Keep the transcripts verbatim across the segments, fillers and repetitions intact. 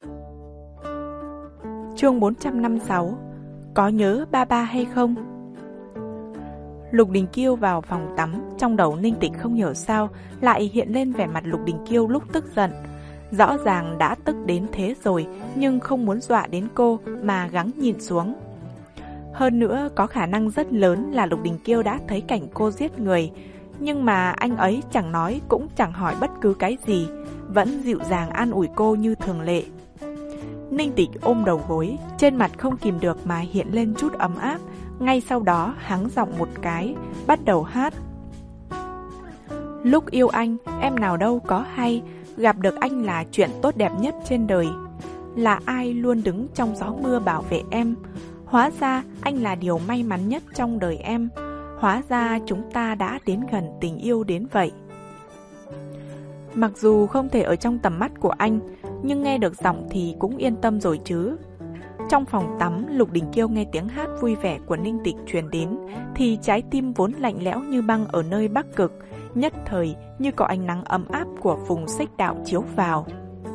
Chương bốn trăm năm mươi sáu. Có nhớ ba ba hay không? Lục Đình Kiêu vào phòng tắm, trong đầu Ninh Tịch không hiểu sao lại hiện lên vẻ mặt Lục Đình Kiêu lúc tức giận. Rõ ràng đã tức đến thế rồi, nhưng không muốn dọa đến cô mà gắng nhìn xuống. Hơn nữa, có khả năng rất lớn là Lục Đình Kiêu đã thấy cảnh cô giết người, nhưng mà anh ấy chẳng nói cũng chẳng hỏi bất cứ cái gì, vẫn dịu dàng an ủi cô như thường lệ. Ninh Tịch ôm đầu gối, trên mặt không kìm được mà hiện lên chút ấm áp. Ngay sau đó hắng giọng một cái, bắt đầu hát. Lúc yêu anh, em nào đâu có hay, gặp được anh là chuyện tốt đẹp nhất trên đời. Là ai luôn đứng trong gió mưa bảo vệ em. Hóa ra anh là điều may mắn nhất trong đời em. Hóa ra chúng ta đã đến gần tình yêu đến vậy. Mặc dù không thể ở trong tầm mắt của anh, nhưng nghe được giọng thì cũng yên tâm rồi chứ. Trong phòng tắm, Lục Đình Kiêu nghe tiếng hát vui vẻ của Ninh Tịch truyền đến, thì trái tim vốn lạnh lẽo như băng ở nơi Bắc Cực, nhất thời như có ánh nắng ấm áp của vùng xích đạo chiếu vào.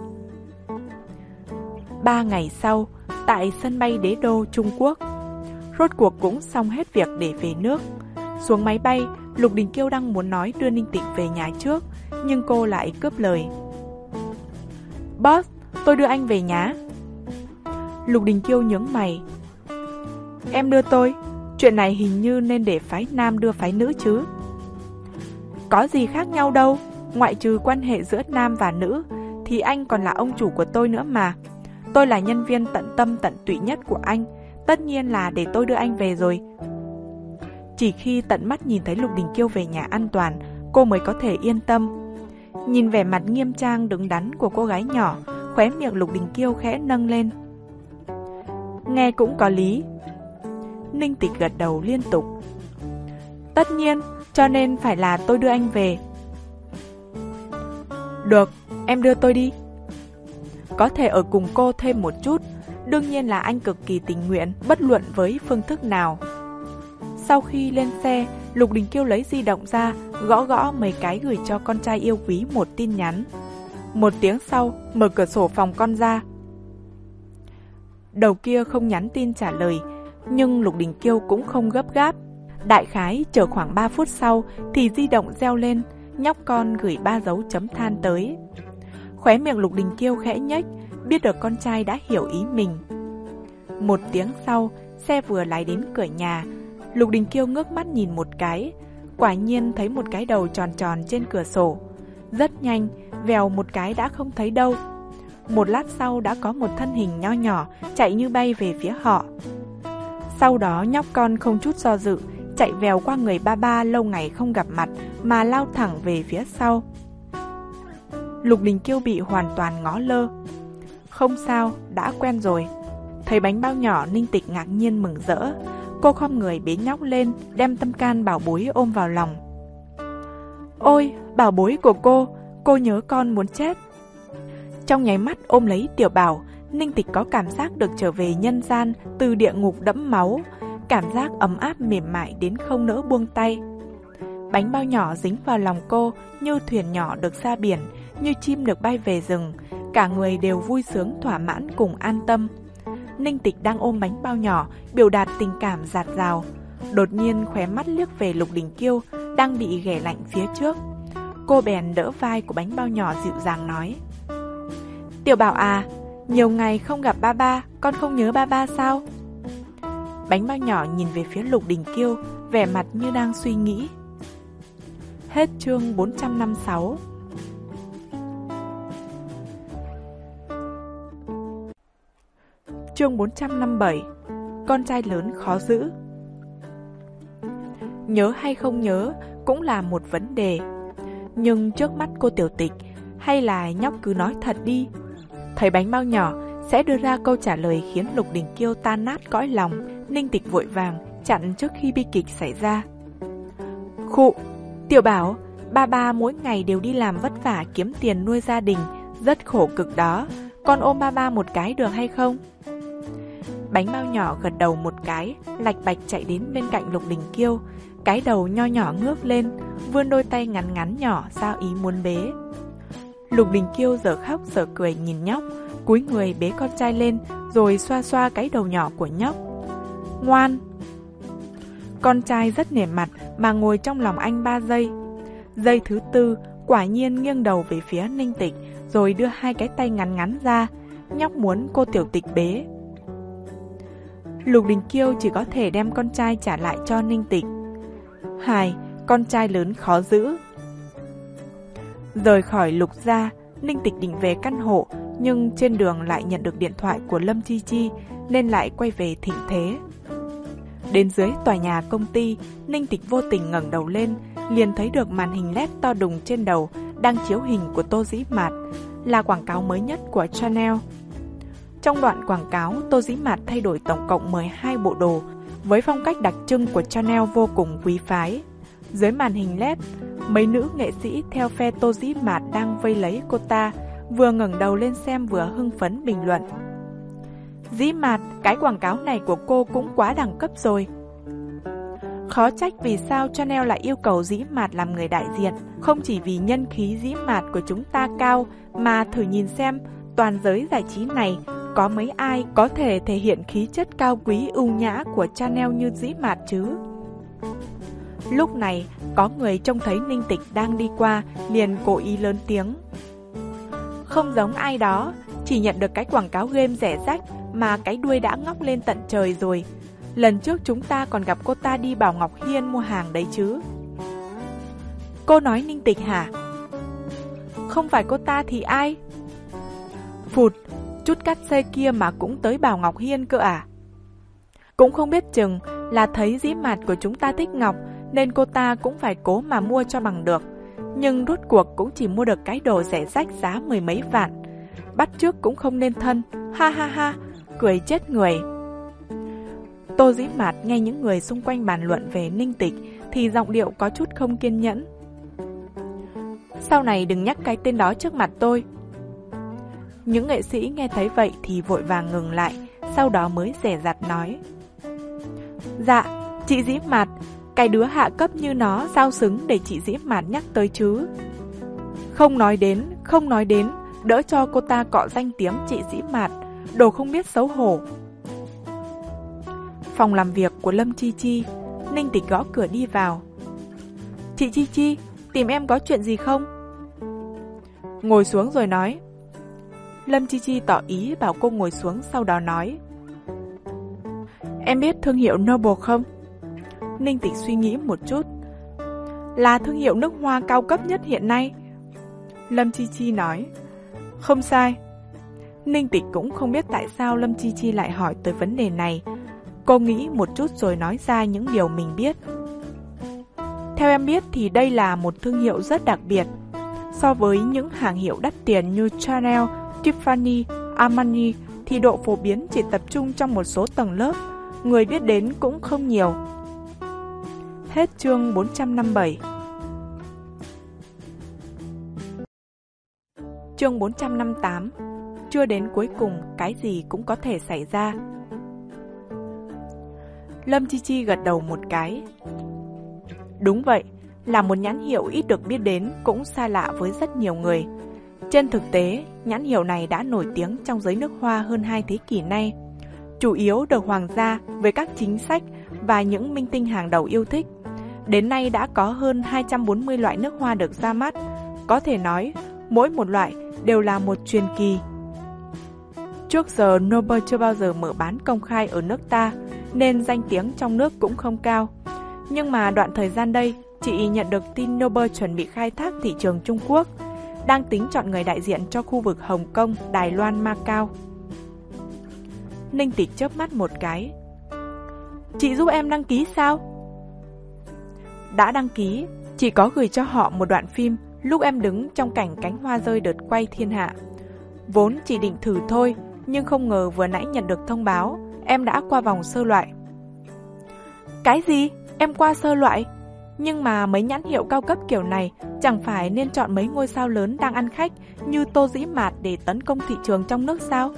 Ba ngày sau, tại sân bay Đế Đô, Trung Quốc, rốt cuộc cũng xong hết việc để về nước. Xuống máy bay, Lục Đình Kiêu đang muốn nói đưa Ninh Tịch về nhà trước, nhưng cô lại cướp lời. Boss, tôi đưa anh về nhà. Lục Đình Kiêu nhướng mày. Em đưa tôi? Chuyện này hình như nên để phái nam đưa phái nữ chứ. Có gì khác nhau đâu, ngoại trừ quan hệ giữa nam và nữ, thì anh còn là ông chủ của tôi nữa mà. Tôi là nhân viên tận tâm tận tụy nhất của anh, tất nhiên là để tôi đưa anh về rồi. Chỉ khi tận mắt nhìn thấy Lục Đình Kiêu về nhà an toàn, cô mới có thể yên tâm. Nhìn vẻ mặt nghiêm trang đứng đắn của cô gái nhỏ, khóe miệng Lục Đình Kiêu khẽ nâng lên. Nghe cũng có lý. Ninh Tịch gật đầu liên tục. Tất nhiên, cho nên phải là tôi đưa anh về. Được, em đưa tôi đi. Có thể ở cùng cô thêm một chút, đương nhiên là anh cực kỳ tình nguyện, bất luận với phương thức nào. Sau khi lên xe, Lục Đình Kiêu lấy di động ra, gõ gõ mấy cái gửi cho con trai yêu quý một tin nhắn. Một tiếng sau, mở cửa sổ phòng con ra. Đầu kia không nhắn tin trả lời, nhưng Lục Đình Kiêu cũng không gấp gáp. Đại khái chờ khoảng ba phút sau thì di động reo lên, nhóc con gửi ba dấu chấm than tới. Khóe miệng Lục Đình Kiêu khẽ nhếch, biết được con trai đã hiểu ý mình. Một tiếng sau, xe vừa lái đến cửa nhà. Lục Đình Kiêu ngước mắt nhìn một cái, quả nhiên thấy một cái đầu tròn tròn trên cửa sổ. Rất nhanh, vèo một cái đã không thấy đâu. Một lát sau đã có một thân hình nho nhỏ chạy như bay về phía họ. Sau đó nhóc con không chút do dự, chạy vèo qua người ba ba lâu ngày không gặp mặt mà lao thẳng về phía sau. Lục Đình Kiêu bị hoàn toàn ngó lơ. Không sao, đã quen rồi. Thấy bánh bao nhỏ, Ninh Tịch ngạc nhiên mừng rỡ. Cô khom người bế nhóc lên, đem tâm can bảo bối ôm vào lòng. Ôi, bảo bối của cô, cô nhớ con muốn chết. Trong nháy mắt ôm lấy tiểu bảo, Ninh Tịch có cảm giác được trở về nhân gian từ địa ngục đẫm máu, cảm giác ấm áp mềm mại đến không nỡ buông tay. Bánh bao nhỏ dính vào lòng cô như thuyền nhỏ được ra biển, như chim được bay về rừng, cả người đều vui sướng thỏa mãn cùng an tâm. Ninh Tịch đang ôm bánh bao nhỏ, biểu đạt tình cảm dạt dào. Đột nhiên khóe mắt liếc về Lục Đình Kiêu đang bị ghẻ lạnh phía trước. Cô bèn đỡ vai của bánh bao nhỏ dịu dàng nói. Tiểu bảo à, nhiều ngày không gặp ba ba, con không nhớ ba ba sao? Bánh bao nhỏ nhìn về phía Lục Đình Kiêu, vẻ mặt như đang suy nghĩ. Hết chương bốn trăm năm mươi sáu. Chương bốn trăm năm mươi bảy. Con trai lớn khó giữ. Nhớ hay không nhớ cũng là một vấn đề. Nhưng trước mắt cô tiểu tịch, hay là nhóc cứ nói thật đi. Thấy bánh bao nhỏ sẽ đưa ra câu trả lời khiến Lục Đình Kiêu tan nát cõi lòng, Ninh Tịch vội vàng chặn trước khi bi kịch xảy ra. Khụ, tiểu bảo, ba ba mỗi ngày đều đi làm vất vả kiếm tiền nuôi gia đình, rất khổ cực đó. Con ôm ba ba một cái được hay không? Bánh bao nhỏ gật đầu một cái, lạch bạch chạy đến bên cạnh Lục Đình Kiêu. Cái đầu nho nhỏ ngước lên, vươn đôi tay ngắn ngắn nhỏ, sao ý muốn bế. Lục Đình Kiêu giờ khóc giờ cười nhìn nhóc, cúi người bế con trai lên rồi xoa xoa cái đầu nhỏ của nhóc. Ngoan! Con trai rất nể mặt mà ngồi trong lòng anh ba giây. Giây thứ tư, quả nhiên nghiêng đầu về phía Ninh Tịch rồi đưa hai cái tay ngắn ngắn ra, nhóc muốn cô tiểu tịch bế. Lục Đình Kiêu chỉ có thể đem con trai trả lại cho Ninh Tịch. Hài, con trai lớn khó giữ. Rời khỏi Lục gia, Ninh Tịch định về căn hộ, nhưng trên đường lại nhận được điện thoại của Lâm Chi Chi nên lại quay về Thịnh Thế. Đến dưới tòa nhà công ty, Ninh Tịch vô tình ngẩng đầu lên, liền thấy được màn hình led to đùng trên đầu đang chiếu hình của Tô Dĩ Mạt, là quảng cáo mới nhất của Chanel. Trong đoạn quảng cáo, Tô Dĩ Mạt thay đổi tổng cộng mười hai bộ đồ, với phong cách đặc trưng của Chanel vô cùng quý phái. Dưới màn hình led, mấy nữ nghệ sĩ theo phe Tô Dĩ Mạt đang vây lấy cô ta, vừa ngẩng đầu lên xem vừa hưng phấn bình luận. Dĩ Mạt, cái quảng cáo này của cô cũng quá đẳng cấp rồi. Khó trách vì sao Chanel lại yêu cầu Dĩ Mạt làm người đại diện, không chỉ vì nhân khí Dĩ Mạt của chúng ta cao, mà thử nhìn xem, toàn giới giải trí này có mấy ai có thể thể hiện khí chất cao quý ưu nhã của Chanel như Dĩ Mạt chứ? Lúc này, có người trông thấy Ninh Tịch đang đi qua, liền cố ý lớn tiếng. Không giống ai đó, chỉ nhận được cái quảng cáo game rẻ rách mà cái đuôi đã ngóc lên tận trời rồi. Lần trước chúng ta còn gặp cô ta đi Bảo Ngọc Hiên mua hàng đấy chứ. Cô nói Ninh Tịch hả? Không phải cô ta thì ai? Phụt, chút cắt xê kia mà cũng tới Bảo Ngọc Hiên cơ à? Cũng không biết chừng là thấy Dĩ Mạt của chúng ta thích ngọc nên cô ta cũng phải cố mà mua cho bằng được. Nhưng rốt cuộc cũng chỉ mua được cái đồ rẻ rách giá mười mấy vạn. Bắt chước cũng không nên thân, ha ha ha, cười chết người. Tô Dĩ Mạt nghe những người xung quanh bàn luận về Ninh Tịch thì giọng điệu có chút không kiên nhẫn. Sau này đừng nhắc cái tên đó trước mặt tôi. Những nghệ sĩ nghe thấy vậy thì vội vàng ngừng lại, sau đó mới dè dặt nói. Dạ, chị Dĩ Mạt, cái đứa hạ cấp như nó sao xứng để chị Dĩ Mạt nhắc tới chứ? Không nói đến, không nói đến, đỡ cho cô ta cọ danh tiếng chị Dĩ Mạt, đồ không biết xấu hổ. Phòng làm việc của Lâm Chi Chi, Ninh Tịch gõ cửa đi vào. Chị Chi Chi, tìm em có chuyện gì không? Ngồi xuống rồi nói. Lâm Chi Chi tỏ ý bảo cô ngồi xuống, sau đó nói. Em biết thương hiệu Noble không? Ninh Tịch suy nghĩ một chút. Là thương hiệu nước hoa cao cấp nhất hiện nay. Lâm Chi Chi nói. Không sai. Ninh Tịch cũng không biết tại sao Lâm Chi Chi lại hỏi tới vấn đề này. Cô nghĩ một chút rồi nói ra những điều mình biết. Theo em biết thì đây là một thương hiệu rất đặc biệt. So với những hàng hiệu đắt tiền như Chanel, Tiffany, Armani thì độ phổ biến chỉ tập trung trong một số tầng lớp, người biết đến cũng không nhiều. Hết chương bốn trăm năm mươi bảy. Chương bốn trăm năm mươi tám. Chưa đến cuối cùng, cái gì cũng có thể xảy ra. Lâm Chi Chi gật đầu một cái. Đúng vậy, là một nhãn hiệu ít được biết đến, cũng xa lạ với rất nhiều người. Trên thực tế, nhãn hiệu này đã nổi tiếng trong giới nước hoa hơn hai thế kỷ nay, chủ yếu được hoàng gia với các chính sách và những minh tinh hàng đầu yêu thích. Đến nay đã có hơn hai trăm bốn mươi loại nước hoa được ra mắt, có thể nói mỗi một loại đều là một truyền kỳ. Trước giờ Noble chưa bao giờ mở bán công khai ở nước ta, nên danh tiếng trong nước cũng không cao. Nhưng mà đoạn thời gian đây, chị nhận được tin Noble chuẩn bị khai thác thị trường Trung Quốc, đang tính chọn người đại diện cho khu vực Hồng Kông, Đài Loan, Macau. Ninh Tịch chớp mắt một cái. Chị giúp em đăng ký sao? Đã đăng ký, chỉ có gửi cho họ một đoạn phim lúc em đứng trong cảnh cánh hoa rơi đợt quay thiên hạ. Vốn chỉ định thử thôi, nhưng không ngờ vừa nãy nhận được thông báo, em đã qua vòng sơ loại. Cái gì? Em qua sơ loại? Nhưng mà mấy nhãn hiệu cao cấp kiểu này chẳng phải nên chọn mấy ngôi sao lớn đang ăn khách như Tô Dĩ Mạt để tấn công thị trường trong nước sao?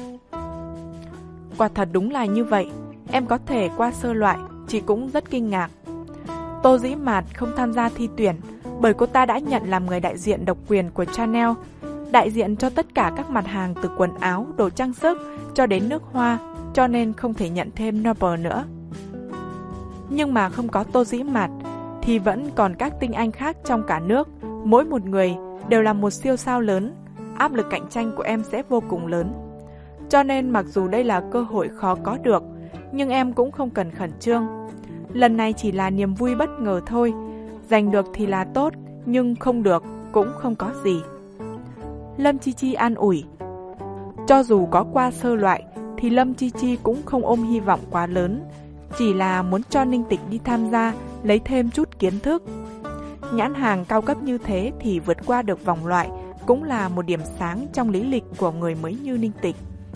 Quả thật đúng là như vậy, em có thể qua sơ loại, chị cũng rất kinh ngạc. Tô Dĩ Mạt không tham gia thi tuyển bởi cô ta đã nhận làm người đại diện độc quyền của Chanel, đại diện cho tất cả các mặt hàng từ quần áo, đồ trang sức cho đến nước hoa, cho nên không thể nhận thêm Noble nữa. Nhưng mà không có Tô Dĩ Mạt thì vẫn còn các tinh anh khác trong cả nước, mỗi một người đều là một siêu sao lớn, áp lực cạnh tranh của em sẽ vô cùng lớn. Cho nên mặc dù đây là cơ hội khó có được, nhưng em cũng không cần khẩn trương. Lần này chỉ là niềm vui bất ngờ thôi, giành được thì là tốt, nhưng không được cũng không có gì. Lâm Chi Chi an ủi. Cho dù có qua sơ loại thì Lâm Chi Chi cũng không ôm hy vọng quá lớn, chỉ là muốn cho Ninh Tịch đi tham gia, lấy thêm chút kiến thức. Nhãn hàng cao cấp như thế thì vượt qua được vòng loại cũng là một điểm sáng trong lý lịch của người mới như Ninh Tịch.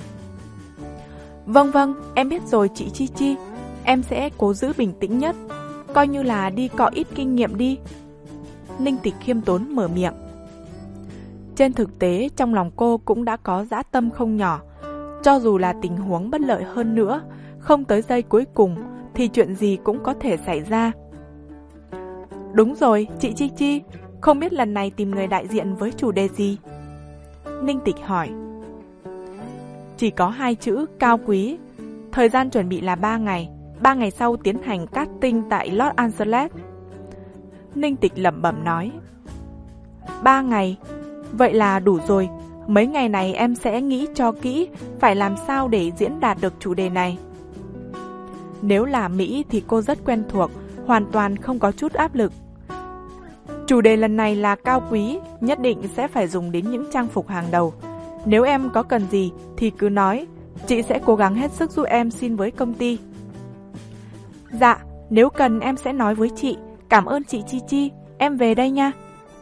Vâng vâng, em biết rồi chị Chi Chi, em sẽ cố giữ bình tĩnh nhất, coi như là đi cọ ít kinh nghiệm đi. Ninh Tịch khiêm tốn mở miệng. Trên thực tế, trong lòng cô cũng đã có dã tâm không nhỏ. Cho dù là tình huống bất lợi hơn nữa, không tới giây cuối cùng, thì chuyện gì cũng có thể xảy ra. Đúng rồi, chị Chi Chi, không biết lần này tìm người đại diện với chủ đề gì? Ninh Tịch hỏi. Chỉ có hai chữ cao quý. Thời gian chuẩn bị là ba ngày. Ba ngày sau tiến hành casting tại Los Angeles. Ninh Tịch lẩm bẩm nói. Ba ngày? Vậy là đủ rồi. Mấy ngày này em sẽ nghĩ cho kỹ phải làm sao để diễn đạt được chủ đề này. Nếu là Mỹ thì cô rất quen thuộc, hoàn toàn không có chút áp lực. Chủ đề lần này là cao quý, nhất định sẽ phải dùng đến những trang phục hàng đầu. Nếu em có cần gì thì cứ nói, chị sẽ cố gắng hết sức giúp em xin với công ty. Dạ, nếu cần em sẽ nói với chị. Cảm ơn chị Chi Chi, em về đây nha.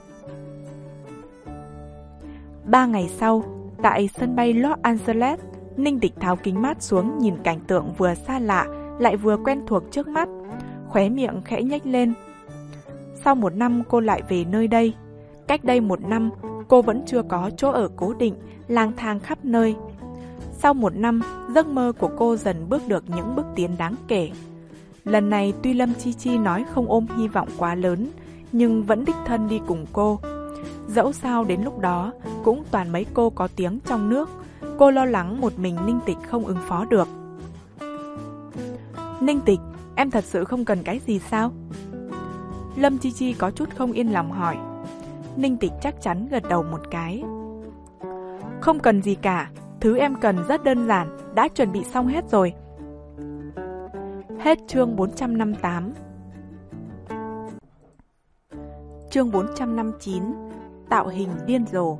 Ba ngày sau, tại sân bay Los Angeles, Ninh Tịch tháo kính mát xuống nhìn cảnh tượng vừa xa lạ lại vừa quen thuộc trước mắt, khóe miệng khẽ nhếch lên. Sau một năm cô lại về nơi đây. Cách đây một năm, cô vẫn chưa có chỗ ở cố định, lang thang khắp nơi. Sau một năm, giấc mơ của cô dần bước được những bước tiến đáng kể. Lần này tuy Lâm Chi Chi nói không ôm hy vọng quá lớn, nhưng vẫn đích thân đi cùng cô. Dẫu sao đến lúc đó, cũng toàn mấy cô có tiếng trong nước. Cô lo lắng một mình Ninh Tịch không ứng phó được. Ninh Tịch, em thật sự không cần cái gì sao? Lâm Chi Chi có chút không yên lòng hỏi. Ninh Tịch chắc chắn gật đầu một cái. Không cần gì cả, thứ em cần rất đơn giản, đã chuẩn bị xong hết rồi. Hết chương bốn trăm năm mươi tám. Chương bốn trăm năm mươi chín. Tạo hình điên rồ.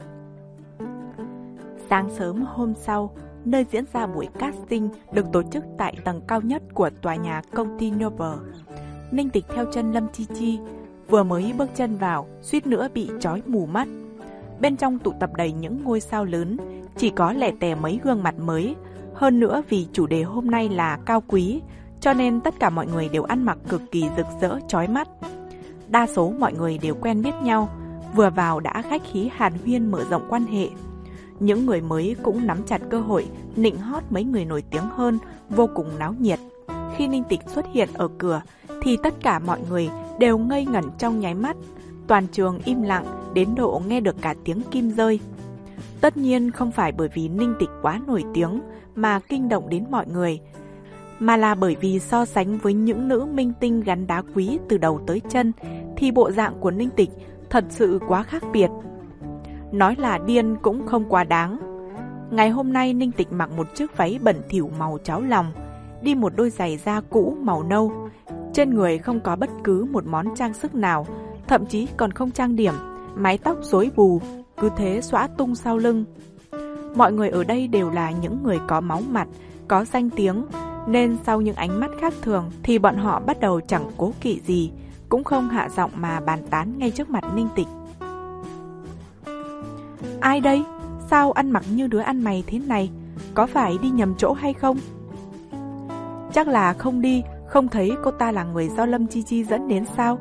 Sáng sớm hôm sau, nơi diễn ra buổi casting được tổ chức tại tầng cao nhất của tòa nhà công ty Noble. Ninh Tịch theo chân Lâm Chi Chi, vừa mới bước chân vào, suýt nữa bị trói mù mắt. Bên trong tụ tập đầy những ngôi sao lớn, chỉ có lẻ tẻ mấy gương mặt mới. Hơn nữa vì chủ đề hôm nay là cao quý, cho nên tất cả mọi người đều ăn mặc cực kỳ rực rỡ chói mắt. Đa số mọi người đều quen biết nhau, vừa vào đã khách khí hàn huyên mở rộng quan hệ. Những người mới cũng nắm chặt cơ hội nịnh hót mấy người nổi tiếng hơn, vô cùng náo nhiệt. Khi Ninh Tịch xuất hiện ở cửa thì tất cả mọi người đều ngây ngẩn trong nháy mắt. Toàn trường im lặng đến độ nghe được cả tiếng kim rơi. Tất nhiên không phải bởi vì Ninh Tịch quá nổi tiếng mà kinh động đến mọi người, mà là bởi vì so sánh với những nữ minh tinh gắn đá quý từ đầu tới chân thì bộ dạng của Ninh Tịch thật sự quá khác biệt. Nói là điên cũng không quá đáng. Ngày hôm nay Ninh Tịch mặc một chiếc váy bẩn thỉu màu cháo lòng, đi một đôi giày da cũ màu nâu. Trên người không có bất cứ một món trang sức nào, thậm chí còn không trang điểm, mái tóc rối bù, cứ thế xõa tung sau lưng. Mọi người ở đây đều là những người có máu mặt, có danh tiếng, nên sau những ánh mắt khác thường thì bọn họ bắt đầu chẳng cố kỵ gì, cũng không hạ giọng mà bàn tán ngay trước mặt Ninh Tịch. Ai đây? Sao ăn mặc như đứa ăn mày thế này? Có phải đi nhầm chỗ hay không? Chắc là không đi, không thấy cô ta là người do Lâm Chi Chi dẫn đến sao?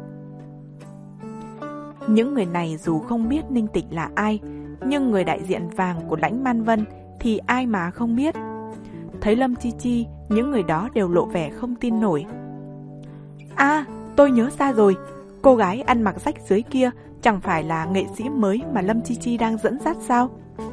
Những người này dù không biết Ninh Tịch là ai, nhưng người đại diện vàng của Lãnh Man Vân thì ai mà không biết. Thấy Lâm Chi Chi, những người đó đều lộ vẻ không tin nổi. À, tôi nhớ ra rồi, Cô gái ăn mặc rách rưới kia chẳng phải là nghệ sĩ mới mà Lâm Chi Chi đang dẫn dắt sao?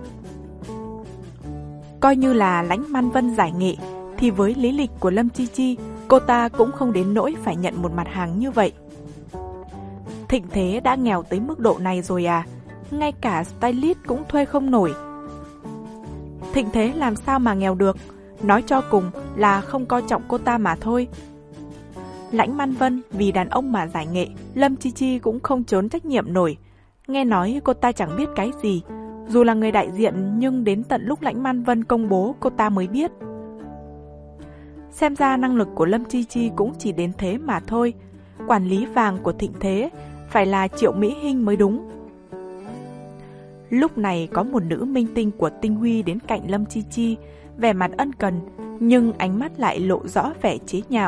Coi như là Lãnh Man Vân giải nghệ, thì với lý lịch của Lâm Chi Chi, cô ta cũng không đến nỗi phải nhận một mặt hàng như vậy. Thịnh Thế đã nghèo tới mức độ này rồi à? Ngay cả stylist cũng thuê không nổi. Thịnh Thế làm sao mà nghèo được? Nói cho cùng là không coi trọng cô ta mà thôi. Lãnh Man Vân vì đàn ông mà giải nghệ, Lâm Chi Chi cũng không trốn trách nhiệm nổi. Nghe nói cô ta chẳng biết cái gì, dù là người đại diện nhưng đến tận lúc Lãnh Man Vân công bố cô ta mới biết. Xem ra năng lực của Lâm Chi Chi cũng chỉ đến thế mà thôi. Quản lý vàng của Thịnh Thế phải là Triệu Mỹ Hinh mới đúng. Lúc này có một nữ minh tinh của Tinh Huy đến cạnh Lâm Chi Chi, vẻ mặt ân cần, nhưng ánh mắt lại lộ rõ vẻ chế nhạo.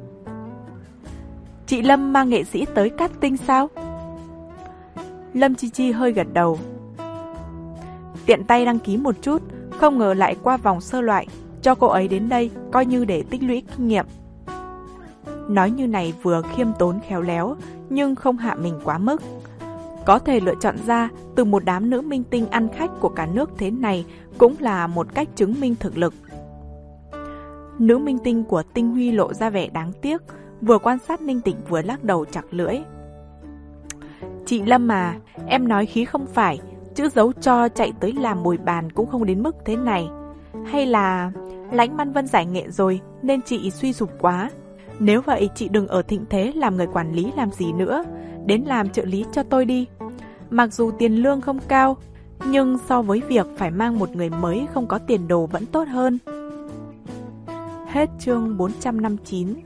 Chị Lâm mang nghệ sĩ tới casting sao? Lâm Chi Chi hơi gật đầu. Tiện tay đăng ký một chút, không ngờ lại qua vòng sơ loại, cho cô ấy đến đây coi như để tích lũy kinh nghiệm. Nói như này vừa khiêm tốn khéo léo, nhưng không hạ mình quá mức. Có thể lựa chọn ra từ một đám nữ minh tinh ăn khách của cả nước thế này cũng là một cách chứng minh thực lực. Nữ minh tinh của Tinh Huy lộ ra vẻ đáng tiếc, vừa quan sát Ninh Tịch vừa lắc đầu chặt lưỡi. Chị Lâm à, em nói khí không phải, chữ giấu cho chạy tới làm bồi bàn cũng không đến mức thế này. Hay là Lãnh Man Vân giải nghệ rồi nên chị suy sụp quá. Nếu vậy chị đừng ở Thịnh Thế làm người quản lý làm gì nữa, đến làm trợ lý cho tôi đi. Mặc dù tiền lương không cao, nhưng so với việc phải mang một người mới không có tiền đồ vẫn tốt hơn. Hết chương bốn trăm năm mươi chín.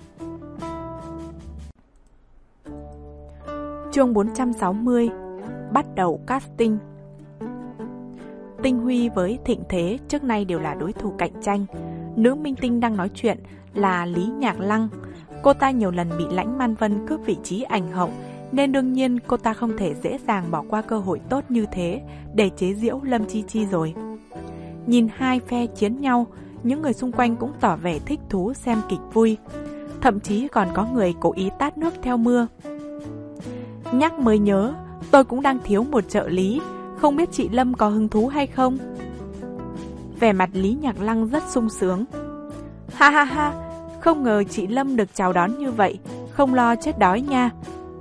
Chương bốn trăm sáu mươi. Bắt đầu casting. Tinh Huy với Thịnh Thế trước nay đều là đối thủ cạnh tranh. Nữ minh tinh đang nói chuyện là Lý Nhạc Lăng. Cô ta nhiều lần bị Lãnh Man Vân cướp vị trí ảnh hậu, nên đương nhiên cô ta không thể dễ dàng bỏ qua cơ hội tốt như thế để chế giễu Lâm Chi Chi rồi. Nhìn hai phe chiến nhau, những người xung quanh cũng tỏ vẻ thích thú xem kịch vui. Thậm chí còn có người cố ý tát nước theo mưa. Nhắc mới nhớ, tôi cũng đang thiếu một trợ lý, không biết chị Lâm có hứng thú hay không? Vẻ mặt Lý Nhạc Lăng rất sung sướng. Ha ha ha, không ngờ chị Lâm được chào đón như vậy, không lo chết đói nha.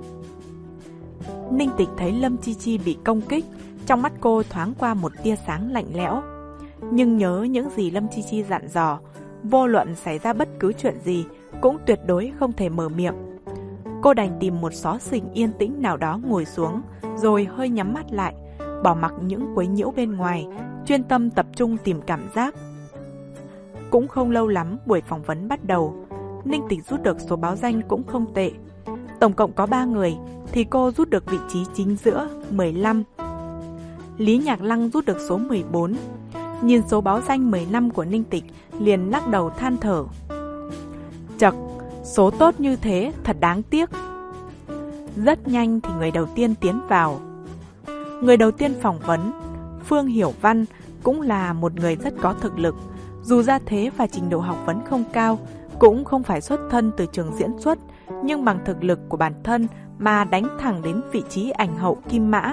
Ninh Tịch thấy Lâm Chi Chi bị công kích, trong mắt cô thoáng qua một tia sáng lạnh lẽo. Nhưng nhớ những gì Lâm Chi Chi dặn dò, vô luận xảy ra bất cứ chuyện gì, cũng tuyệt đối không thể mở miệng. Cô đành tìm một xó xỉnh yên tĩnh nào đó ngồi xuống, rồi hơi nhắm mắt lại, bỏ mặc những quấy nhiễu bên ngoài, chuyên tâm tập trung tìm cảm giác. Cũng không lâu lắm buổi phỏng vấn bắt đầu, Ninh Tịch rút được số báo danh cũng không tệ. Tổng cộng có ba người, thì cô rút được vị trí chính giữa, mười lăm. Lý Nhạc Lăng rút được số mười bốn. Nhìn số báo danh mười lăm của Ninh Tịch, liền lắc đầu than thở. Chậc, số tốt như thế, thật đáng tiếc. Rất nhanh thì người đầu tiên tiến vào. Người đầu tiên phỏng vấn, Phương Hiểu Văn, cũng là một người rất có thực lực. Dù gia thế và trình độ học vấn không cao, cũng không phải xuất thân từ trường diễn xuất, nhưng bằng thực lực của bản thân mà đánh thẳng đến vị trí ảnh hậu Kim Mã.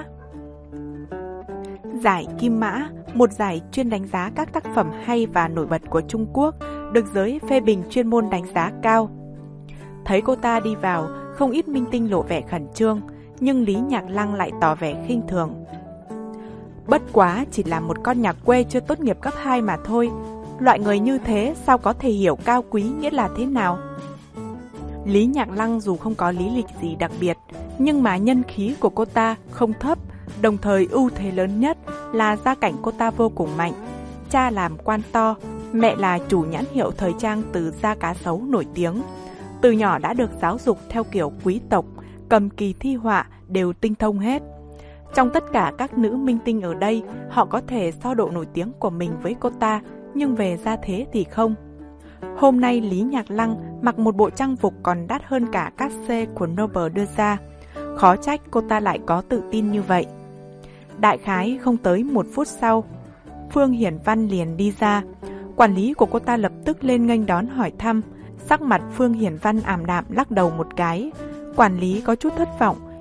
Giải Kim Mã, một giải chuyên đánh giá các tác phẩm hay và nổi bật của Trung Quốc, được giới phê bình chuyên môn đánh giá cao. Thấy cô ta đi vào, không ít minh tinh lộ vẻ khẩn trương, nhưng Lý Nhạc Lăng lại tỏ vẻ khinh thường. Bất quá chỉ là một con nhà quê chưa tốt nghiệp cấp hai mà thôi, loại người như thế sao có thể hiểu cao quý nghĩa là thế nào? Lý Nhạc Lăng dù không có lý lịch gì đặc biệt, nhưng mà nhân khí của cô ta không thấp, đồng thời ưu thế lớn nhất là gia cảnh cô ta vô cùng mạnh. Cha làm quan to, mẹ là chủ nhãn hiệu thời trang từ Da Cá Sấu nổi tiếng. Từ nhỏ đã được giáo dục theo kiểu quý tộc, cầm kỳ thi họa đều tinh thông hết. Trong tất cả các nữ minh tinh ở đây, họ có thể so độ nổi tiếng của mình với cô ta, nhưng về gia thế thì không. Hôm nay Lý Nhạc Lăng mặc một bộ trang phục còn đắt hơn cả các xe của Noble đưa ra. Khó trách cô ta lại có tự tin như vậy. Đại khái không tới một phút sau, Phương Hiển Văn liền đi ra. Quản lý của cô ta lập tức lên nghênh đón hỏi thăm. Sắc mặt Phương Hiển Văn ảm đạm lắc đầu một cái. Quản lý có chút thất vọng,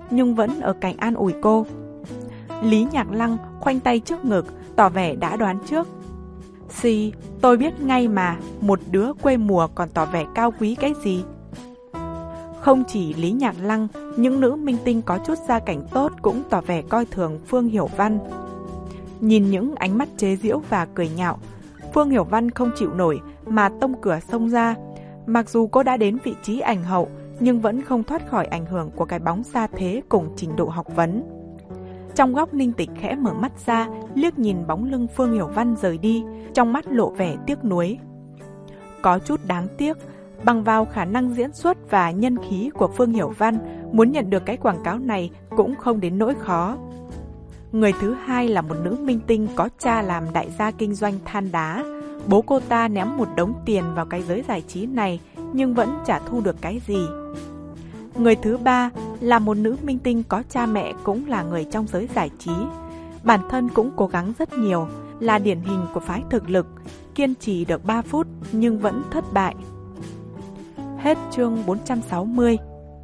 nhưng vẫn ở cạnh an ủi cô. Lý Nhạc Lăng khoanh tay trước ngực, tỏ vẻ đã đoán trước. Xì, tôi biết ngay mà, một đứa quê mùa còn tỏ vẻ cao quý cái gì. Không chỉ Lý Nhạc Lăng, những nữ minh tinh có chút gia cảnh tốt cũng tỏ vẻ coi thường Phương Hiểu Văn. Nhìn những ánh mắt chế giễu và cười nhạo, Phương Hiểu Văn không chịu nổi mà tông cửa xông ra. Mặc dù cô đã đến vị trí ảnh hậu, nhưng vẫn không thoát khỏi ảnh hưởng của cái bóng gia thế cùng trình độ học vấn. Trong góc Ninh Tịch khẽ mở mắt ra, liếc nhìn bóng lưng Phương Hiểu Văn rời đi, trong mắt lộ vẻ tiếc nuối. Có chút đáng tiếc, bằng vào khả năng diễn xuất và nhân khí của Phương Hiểu Văn, muốn nhận được cái quảng cáo này cũng không đến nỗi khó. Người thứ hai là một nữ minh tinh có cha làm đại gia kinh doanh than đá. Bố cô ta ném một đống tiền vào cái giới giải trí này, nhưng vẫn chả thu được cái gì. Người thứ ba là một nữ minh tinh có cha mẹ cũng là người trong giới giải trí. Bản thân cũng cố gắng rất nhiều, là điển hình của phái thực lực, kiên trì được ba phút nhưng vẫn thất bại. Hết chương bốn trăm sáu mươi.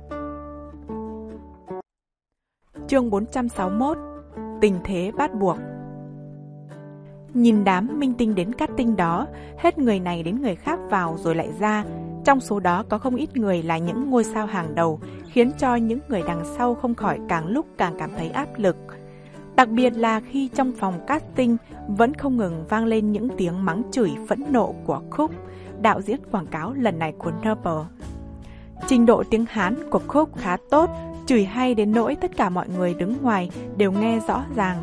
Chương bốn trăm sáu mươi mốt. Tình thế bắt buộc. Nhìn đám minh tinh đến casting đó, hết người này đến người khác vào rồi lại ra. Trong số đó có không ít người là những ngôi sao hàng đầu, khiến cho những người đằng sau không khỏi càng lúc càng cảm thấy áp lực. Đặc biệt là khi trong phòng casting vẫn không ngừng vang lên những tiếng mắng chửi phẫn nộ của Cook, đạo diễn quảng cáo lần này của Noble. Trình độ tiếng Hán của Cook khá tốt, chửi hay đến nỗi tất cả mọi người đứng ngoài đều nghe rõ ràng.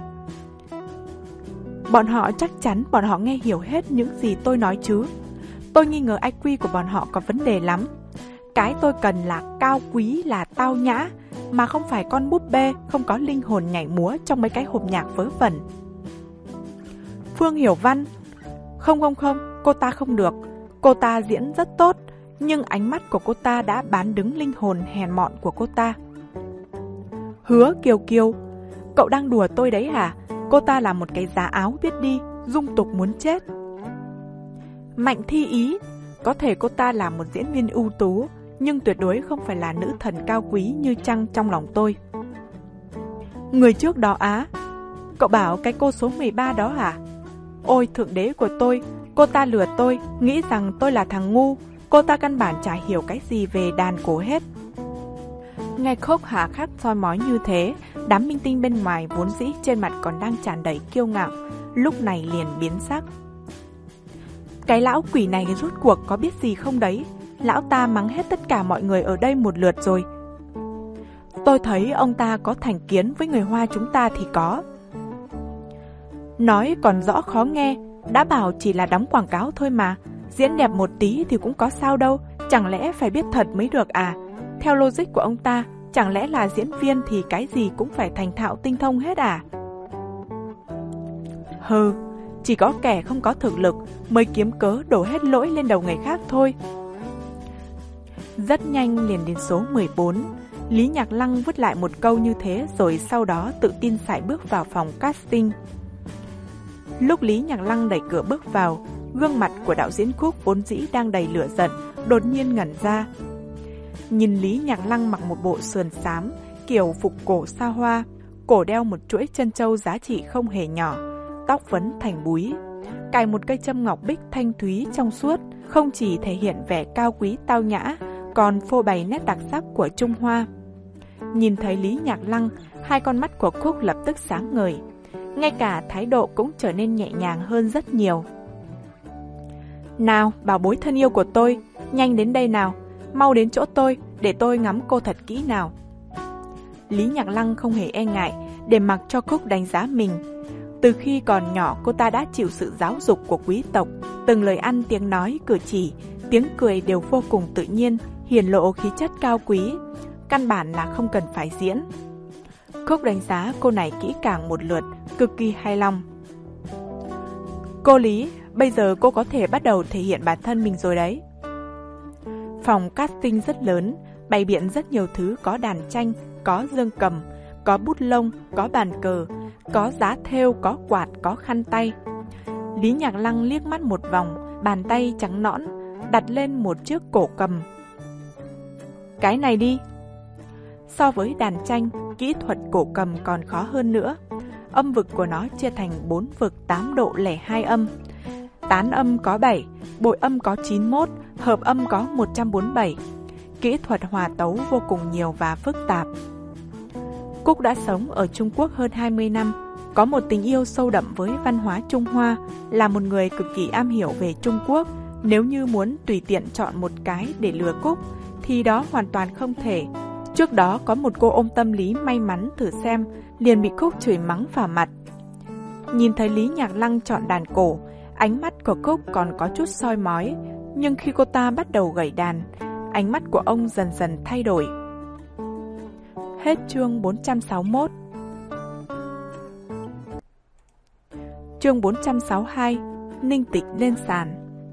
Bọn họ chắc chắn bọn họ nghe hiểu hết những gì tôi nói chứ. Tôi nghi ngờ i kiu của bọn họ có vấn đề lắm. Cái tôi cần là cao quý, là tao nhã, mà không phải con búp bê không có linh hồn nhảy múa trong mấy cái hộp nhạc vớ vẩn. Phương Hiểu Văn. Không không không, cô ta không được. Cô ta diễn rất tốt, nhưng ánh mắt của cô ta đã bán đứng linh hồn hèn mọn của cô ta. Hứa Kiều Kiều. Cậu đang đùa tôi đấy hả? Cô ta là một cái giá áo biết đi, dung tục muốn chết. Mạnh Thi Ý. Có thể cô ta là một diễn viên ưu tú, nhưng tuyệt đối không phải là nữ thần cao quý như Trăng trong lòng tôi. Người trước đó á. Cậu bảo cái cô số mười ba đó hả? Ôi thượng đế của tôi, cô ta lừa tôi, nghĩ rằng tôi là thằng ngu. Cô ta căn bản chả hiểu cái gì về đàn cổ hết. Nghe Cook hà khắc soi mói như thế, đám minh tinh bên ngoài vốn dĩ trên mặt còn đang tràn đầy kiêu ngạo, lúc này liền biến sắc. Cái lão quỷ này rốt cuộc có biết gì không đấy? Lão ta mắng hết tất cả mọi người ở đây một lượt rồi. Tôi thấy ông ta có thành kiến với người Hoa chúng ta thì có. Nói còn rõ khó nghe, đã bảo chỉ là đóng quảng cáo thôi mà. Diễn đẹp một tí thì cũng có sao đâu, chẳng lẽ phải biết thật mới được à? Theo logic của ông ta, chẳng lẽ là diễn viên thì cái gì cũng phải thành thạo tinh thông hết à? Hừ, chỉ có kẻ không có thực lực mới kiếm cớ đổ hết lỗi lên đầu người khác thôi. Rất nhanh liền đến số mười bốn. Lý Nhạc Lăng vứt lại một câu như thế rồi sau đó tự tin sải bước vào phòng casting. Lúc Lý Nhạc Lăng đẩy cửa bước vào, gương mặt của đạo diễn Cook vốn dĩ đang đầy lửa giận, đột nhiên ngẩn ra. Nhìn Lý Nhạc Lăng mặc một bộ sườn xám, kiểu phục cổ xa hoa, cổ đeo một chuỗi chân châu giá trị không hề nhỏ, tóc vấn thành búi, cài một cây châm ngọc bích thanh thúy trong suốt, không chỉ thể hiện vẻ cao quý tao nhã, còn phô bày nét đặc sắc của Trung Hoa. Nhìn thấy Lý Nhạc Lăng, hai con mắt của Cook lập tức sáng ngời, ngay cả thái độ cũng trở nên nhẹ nhàng hơn rất nhiều. Nào, bảo bối thân yêu của tôi, nhanh đến đây nào, mau đến chỗ tôi, để tôi ngắm cô thật kỹ nào. Lý Nhạc Lăng không hề e ngại, để mặc cho Cook đánh giá mình. Từ khi còn nhỏ cô ta đã chịu sự giáo dục của quý tộc, từng lời ăn tiếng nói cử chỉ, tiếng cười đều vô cùng tự nhiên, hiển lộ khí chất cao quý, căn bản là không cần phải diễn. Cook đánh giá cô này kỹ càng một lượt, cực kỳ hài lòng. Cô Lý, bây giờ cô có thể bắt đầu thể hiện bản thân mình rồi đấy. Phòng casting rất lớn, bày biện rất nhiều thứ, có đàn tranh, có dương cầm, có bút lông, có bàn cờ, có giá thêu, có quạt, có khăn tay. Lý Nhạc Lăng liếc mắt một vòng, bàn tay trắng nõn, đặt lên một chiếc cổ cầm. Cái này đi. So với đàn tranh, Kỹ thuật cổ cầm còn khó hơn nữa. Âm vực của nó chia thành bốn vực tám độ lẻ hai âm. Tán âm có bảy, bội âm có chín mươi mốt, hợp âm có một trăm bốn mươi bảy. Kỹ thuật hòa tấu vô cùng nhiều và phức tạp. Cúc đã sống ở Trung Quốc hơn hai mươi năm, có một tình yêu sâu đậm với văn hóa Trung Hoa, là một người cực kỳ am hiểu về Trung Quốc. Nếu như muốn tùy tiện chọn một cái để lừa Cúc, thì đó hoàn toàn không thể. Trước đó có một cô ôm tâm lý may mắn thử xem, liền bị Cúc chửi mắng vào mặt. Nhìn thấy Lý Nhạc Lăng chọn đàn cổ, ánh mắt của Cúc còn có chút soi mói, nhưng khi cô ta bắt đầu gảy đàn, ánh mắt của ông dần dần thay đổi. Hết chương bốn trăm sáu mươi mốt. Chương bốn trăm sáu mươi hai. Ninh Tịch lên sàn.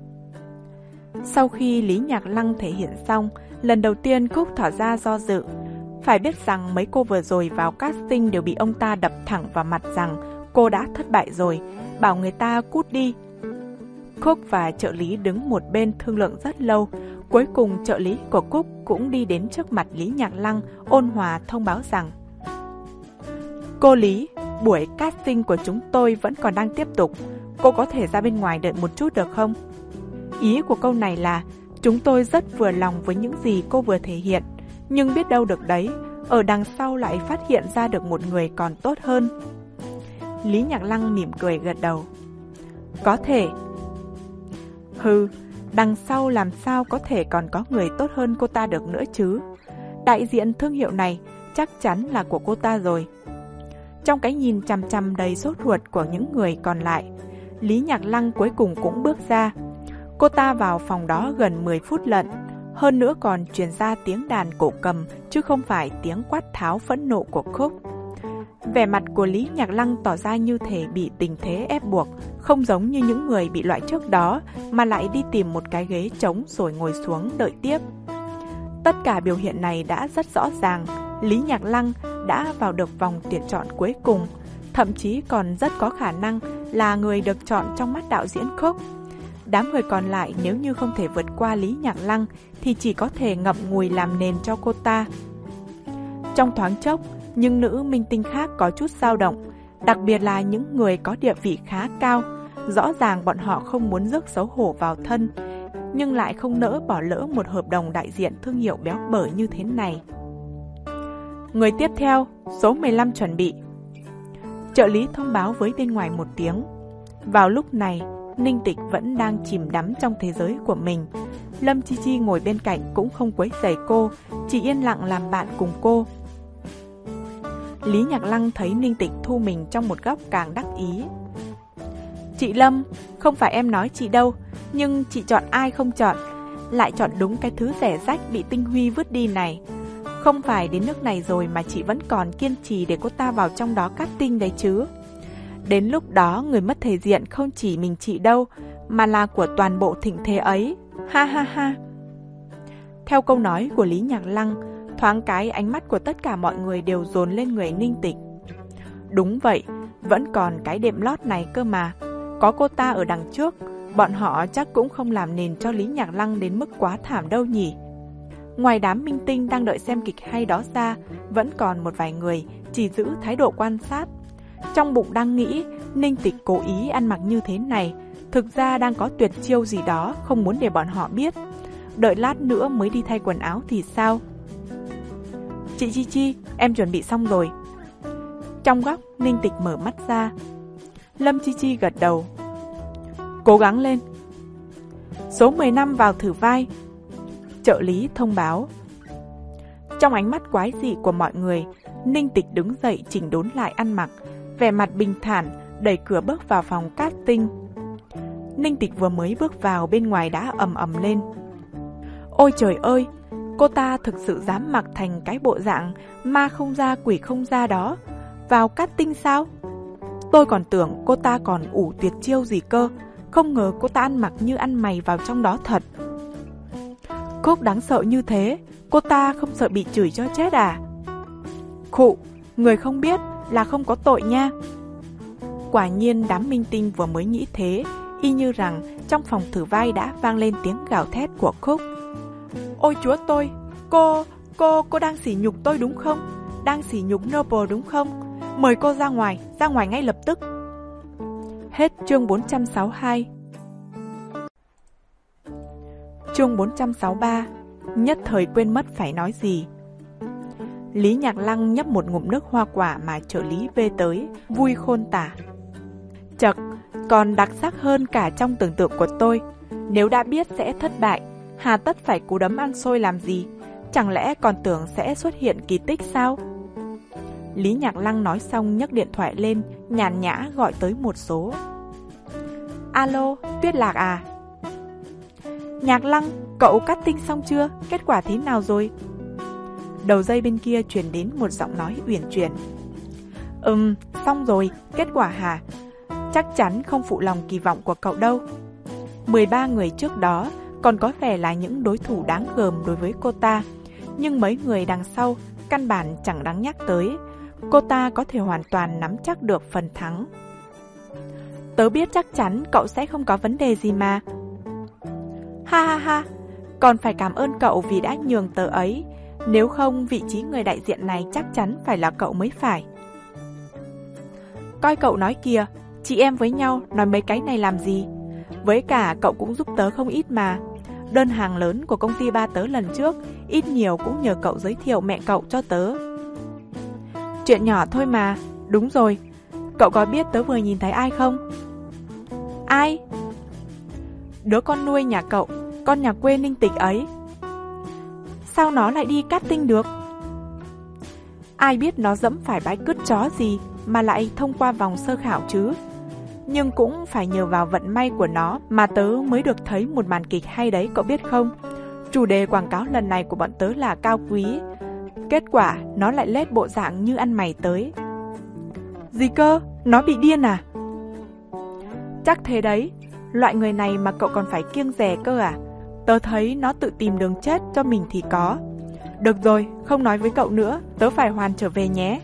Sau khi Lý Nhạc Lăng thể hiện xong, lần đầu tiên Cúc tỏ ra do dự. Phải biết rằng mấy cô vừa rồi vào casting đều bị ông ta đập thẳng vào mặt rằng cô đã thất bại rồi, bảo người ta cút đi. Cúc và trợ lý đứng một bên thương lượng rất lâu. Cuối cùng trợ lý của Cúc cũng đi đến trước mặt Lý Nhạc Lăng, ôn hòa thông báo rằng: Cô Lý, buổi casting của chúng tôi vẫn còn đang tiếp tục. Cô có thể ra bên ngoài đợi một chút được không? Ý của câu này là chúng tôi rất vừa lòng với những gì cô vừa thể hiện, nhưng biết đâu được đấy, ở đằng sau lại phát hiện ra được một người còn tốt hơn. Lý Nhạc Lăng mỉm cười gật đầu. Có thể. Hừ, đằng sau làm sao có thể còn có người tốt hơn cô ta được nữa chứ? Đại diện thương hiệu này chắc chắn là của cô ta rồi. Trong cái nhìn chằm chằm đầy sốt ruột của những người còn lại, Lý Nhạc Lăng cuối cùng cũng bước ra. Cô ta vào phòng đó gần mười phút lận, hơn nữa còn truyền ra tiếng đàn cổ cầm chứ không phải tiếng quát tháo phẫn nộ của Cúc. Vẻ mặt của Lý Nhạc Lăng tỏ ra như thể bị tình thế ép buộc, không giống như những người bị loại trước đó mà lại đi tìm một cái ghế trống rồi ngồi xuống đợi tiếp. Tất cả biểu hiện này đã rất rõ ràng, Lý Nhạc Lăng đã vào được vòng tuyển chọn cuối cùng, thậm chí còn rất có khả năng là người được chọn trong mắt đạo diễn Cúc. Đám người còn lại nếu như không thể vượt qua Lý Nhạc Lăng thì chỉ có thể ngậm ngùi làm nền cho cô ta. Trong thoáng chốc, những nữ minh tinh khác có chút dao động, đặc biệt là những người có địa vị khá cao. Rõ ràng bọn họ không muốn rước xấu hổ vào thân, nhưng lại không nỡ bỏ lỡ một hợp đồng đại diện thương hiệu béo bở như thế này. Người tiếp theo, số mười lăm chuẩn bị. Trợ lý thông báo với bên ngoài một tiếng. Vào lúc này, Ninh Tịch vẫn đang chìm đắm trong thế giới của mình. Lâm Chi Chi ngồi bên cạnh cũng không quấy rầy cô, chỉ yên lặng làm bạn cùng cô. Lý Nhạc Lăng thấy Ninh Tịch thu mình trong một góc càng đắc ý. Chị Lâm, không phải em nói chị đâu, nhưng chị chọn ai không chọn, lại chọn đúng cái thứ rẻ rách bị Tinh Huy vứt đi này. Không phải đến nước này rồi mà chị vẫn còn kiên trì để cô ta vào trong đó casting đấy chứ. Đến lúc đó người mất thể diện không chỉ mình chị đâu, mà là của toàn bộ thịnh thế ấy. Ha ha ha. Theo câu nói của Lý Nhạc Lăng, thoáng cái ánh mắt của tất cả mọi người đều dồn lên người Ninh Tịch. Đúng vậy, vẫn còn cái đệm lót này cơ mà. Có cô ta ở đằng trước, bọn họ chắc cũng không làm nền cho Lý Nhạc Lăng đến mức quá thảm đâu nhỉ. Ngoài đám minh tinh đang đợi xem kịch hay đó ra, vẫn còn một vài người chỉ giữ thái độ quan sát. Trong bụng đang nghĩ, Ninh Tịch cố ý ăn mặc như thế này, thực ra đang có tuyệt chiêu gì đó không muốn để bọn họ biết. Đợi lát nữa mới đi thay quần áo thì sao? Chị Chi Chi, em chuẩn bị xong rồi. Trong góc, Ninh Tịch mở mắt ra. Lâm Chi Chi gật đầu. Cố gắng lên. Số mười lăm vào thử vai. Trợ lý thông báo. Trong ánh mắt quái dị của mọi người, Ninh Tịch đứng dậy chỉnh đốn lại ăn mặc, vẻ mặt bình thản, đẩy cửa bước vào phòng casting. Ninh Tịch vừa mới bước vào, bên ngoài đã ầm ầm lên. Ôi trời ơi, cô ta thực sự dám mặc thành cái bộ dạng ma không ra quỷ không ra đó vào casting sao? Tôi còn tưởng cô ta còn ủ tuyệt chiêu gì cơ, không ngờ cô ta ăn mặc như ăn mày vào trong đó thật. Cúc đáng sợ như thế, cô ta không sợ bị chửi cho chết à? Khụ, người không biết là không có tội nha. Quả nhiên đám minh tinh vừa mới nghĩ thế, y như rằng trong phòng thử vai đã vang lên tiếng gào thét của Cúc. Ôi chúa tôi, cô, cô, cô đang sỉ nhục tôi đúng không? đang sỉ nhục Noble đúng không? Mời cô ra ngoài, ra ngoài ngay lập tức. Hết chương bốn trăm sáu mươi hai. Chương bốn trăm sáu mươi ba. Nhất thời quên mất phải nói gì. Lý Nhạc Lăng nhấp một ngụm nước hoa quả mà trợ lý bê tới, vui khôn tả. Chậc, còn đặc sắc hơn cả trong tưởng tượng của tôi. Nếu đã biết sẽ thất bại, hà tất phải cú đấm ăn xôi làm gì? Chẳng lẽ còn tưởng sẽ xuất hiện kỳ tích sao? Lý Nhạc Lăng nói xong nhấc điện thoại lên, nhàn nhã gọi tới một số. Alo, Tuyết Lạc à? Nhạc Lăng, cậu casting xong chưa? Kết quả thế nào rồi? Đầu dây bên kia truyền đến một giọng nói uyển chuyển. Ừm, xong rồi, kết quả hả? Chắc chắn không phụ lòng kỳ vọng của cậu đâu. mười ba người trước đó còn có vẻ là những đối thủ đáng gờm đối với cô ta, nhưng mấy người đằng sau căn bản chẳng đáng nhắc tới. Cô ta có thể hoàn toàn nắm chắc được phần thắng. Tớ biết chắc chắn cậu sẽ không có vấn đề gì mà. Ha ha ha, còn phải cảm ơn cậu vì đã nhường tớ ấy. Nếu không, vị trí người đại diện này chắc chắn phải là cậu mới phải. Coi cậu nói kìa, chị em với nhau nói mấy cái này làm gì? Với cả cậu cũng giúp tớ không ít mà. Đơn hàng lớn của công ty ba tớ lần trước, ít nhiều cũng nhờ cậu giới thiệu mẹ cậu cho tớ. Chuyện nhỏ thôi mà, đúng rồi. Cậu có biết tớ vừa nhìn thấy ai không? Ai? Đứa con nuôi nhà cậu, con nhà quê Ninh Tịch ấy. Sao nó lại đi casting được? Ai biết nó dẫm phải bãi cứt chó gì mà lại thông qua vòng sơ khảo chứ? Nhưng cũng phải nhờ vào vận may của nó mà tớ mới được thấy một màn kịch hay đấy, cậu biết không? Chủ đề quảng cáo lần này của bọn tớ là cao quý. Kết quả nó lại lết bộ dạng như ăn mày tới. Gì cơ? Nó bị điên à? Chắc thế đấy. Loại người này mà cậu còn phải kiêng dè cơ à? Tớ thấy nó tự tìm đường chết cho mình thì có. Được rồi, không nói với cậu nữa, tớ phải hoàn trở về nhé.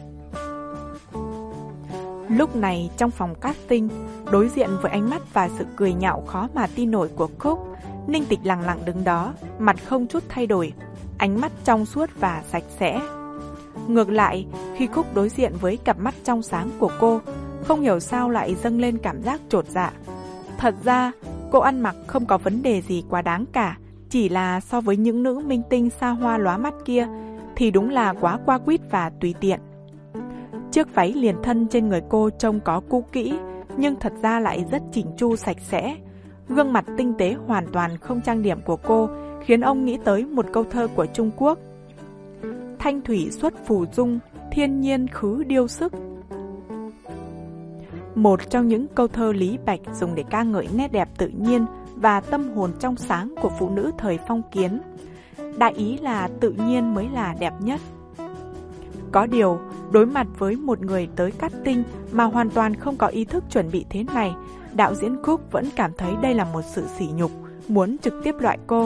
Lúc này trong phòng casting, đối diện với ánh mắt và sự cười nhạo khó mà tin nổi của Cúc, Ninh Tịch lặng lặng đứng đó, mặt không chút thay đổi, ánh mắt trong suốt và sạch sẽ. Ngược lại, khi Cúc đối diện với cặp mắt trong sáng của cô, không hiểu sao lại dâng lên cảm giác chột dạ. Thật ra, cô ăn mặc không có vấn đề gì quá đáng cả, chỉ là so với những nữ minh tinh xa hoa lóa mắt kia, thì đúng là quá qua quýt và tùy tiện. Chiếc váy liền thân trên người cô trông có cũ kỹ, nhưng thật ra lại rất chỉnh chu sạch sẽ. Gương mặt tinh tế hoàn toàn không trang điểm của cô khiến ông nghĩ tới một câu thơ của Trung Quốc. Thanh thủy xuất phù dung, thiên nhiên khứ điêu sức. Một trong những câu thơ Lý Bạch dùng để ca ngợi nét đẹp tự nhiên và tâm hồn trong sáng của phụ nữ thời phong kiến. Đại ý là tự nhiên mới là đẹp nhất. Có điều, đối mặt với một người tới casting mà hoàn toàn không có ý thức chuẩn bị thế này, đạo diễn Cúc vẫn cảm thấy đây là một sự sỉ nhục, muốn trực tiếp loại cô.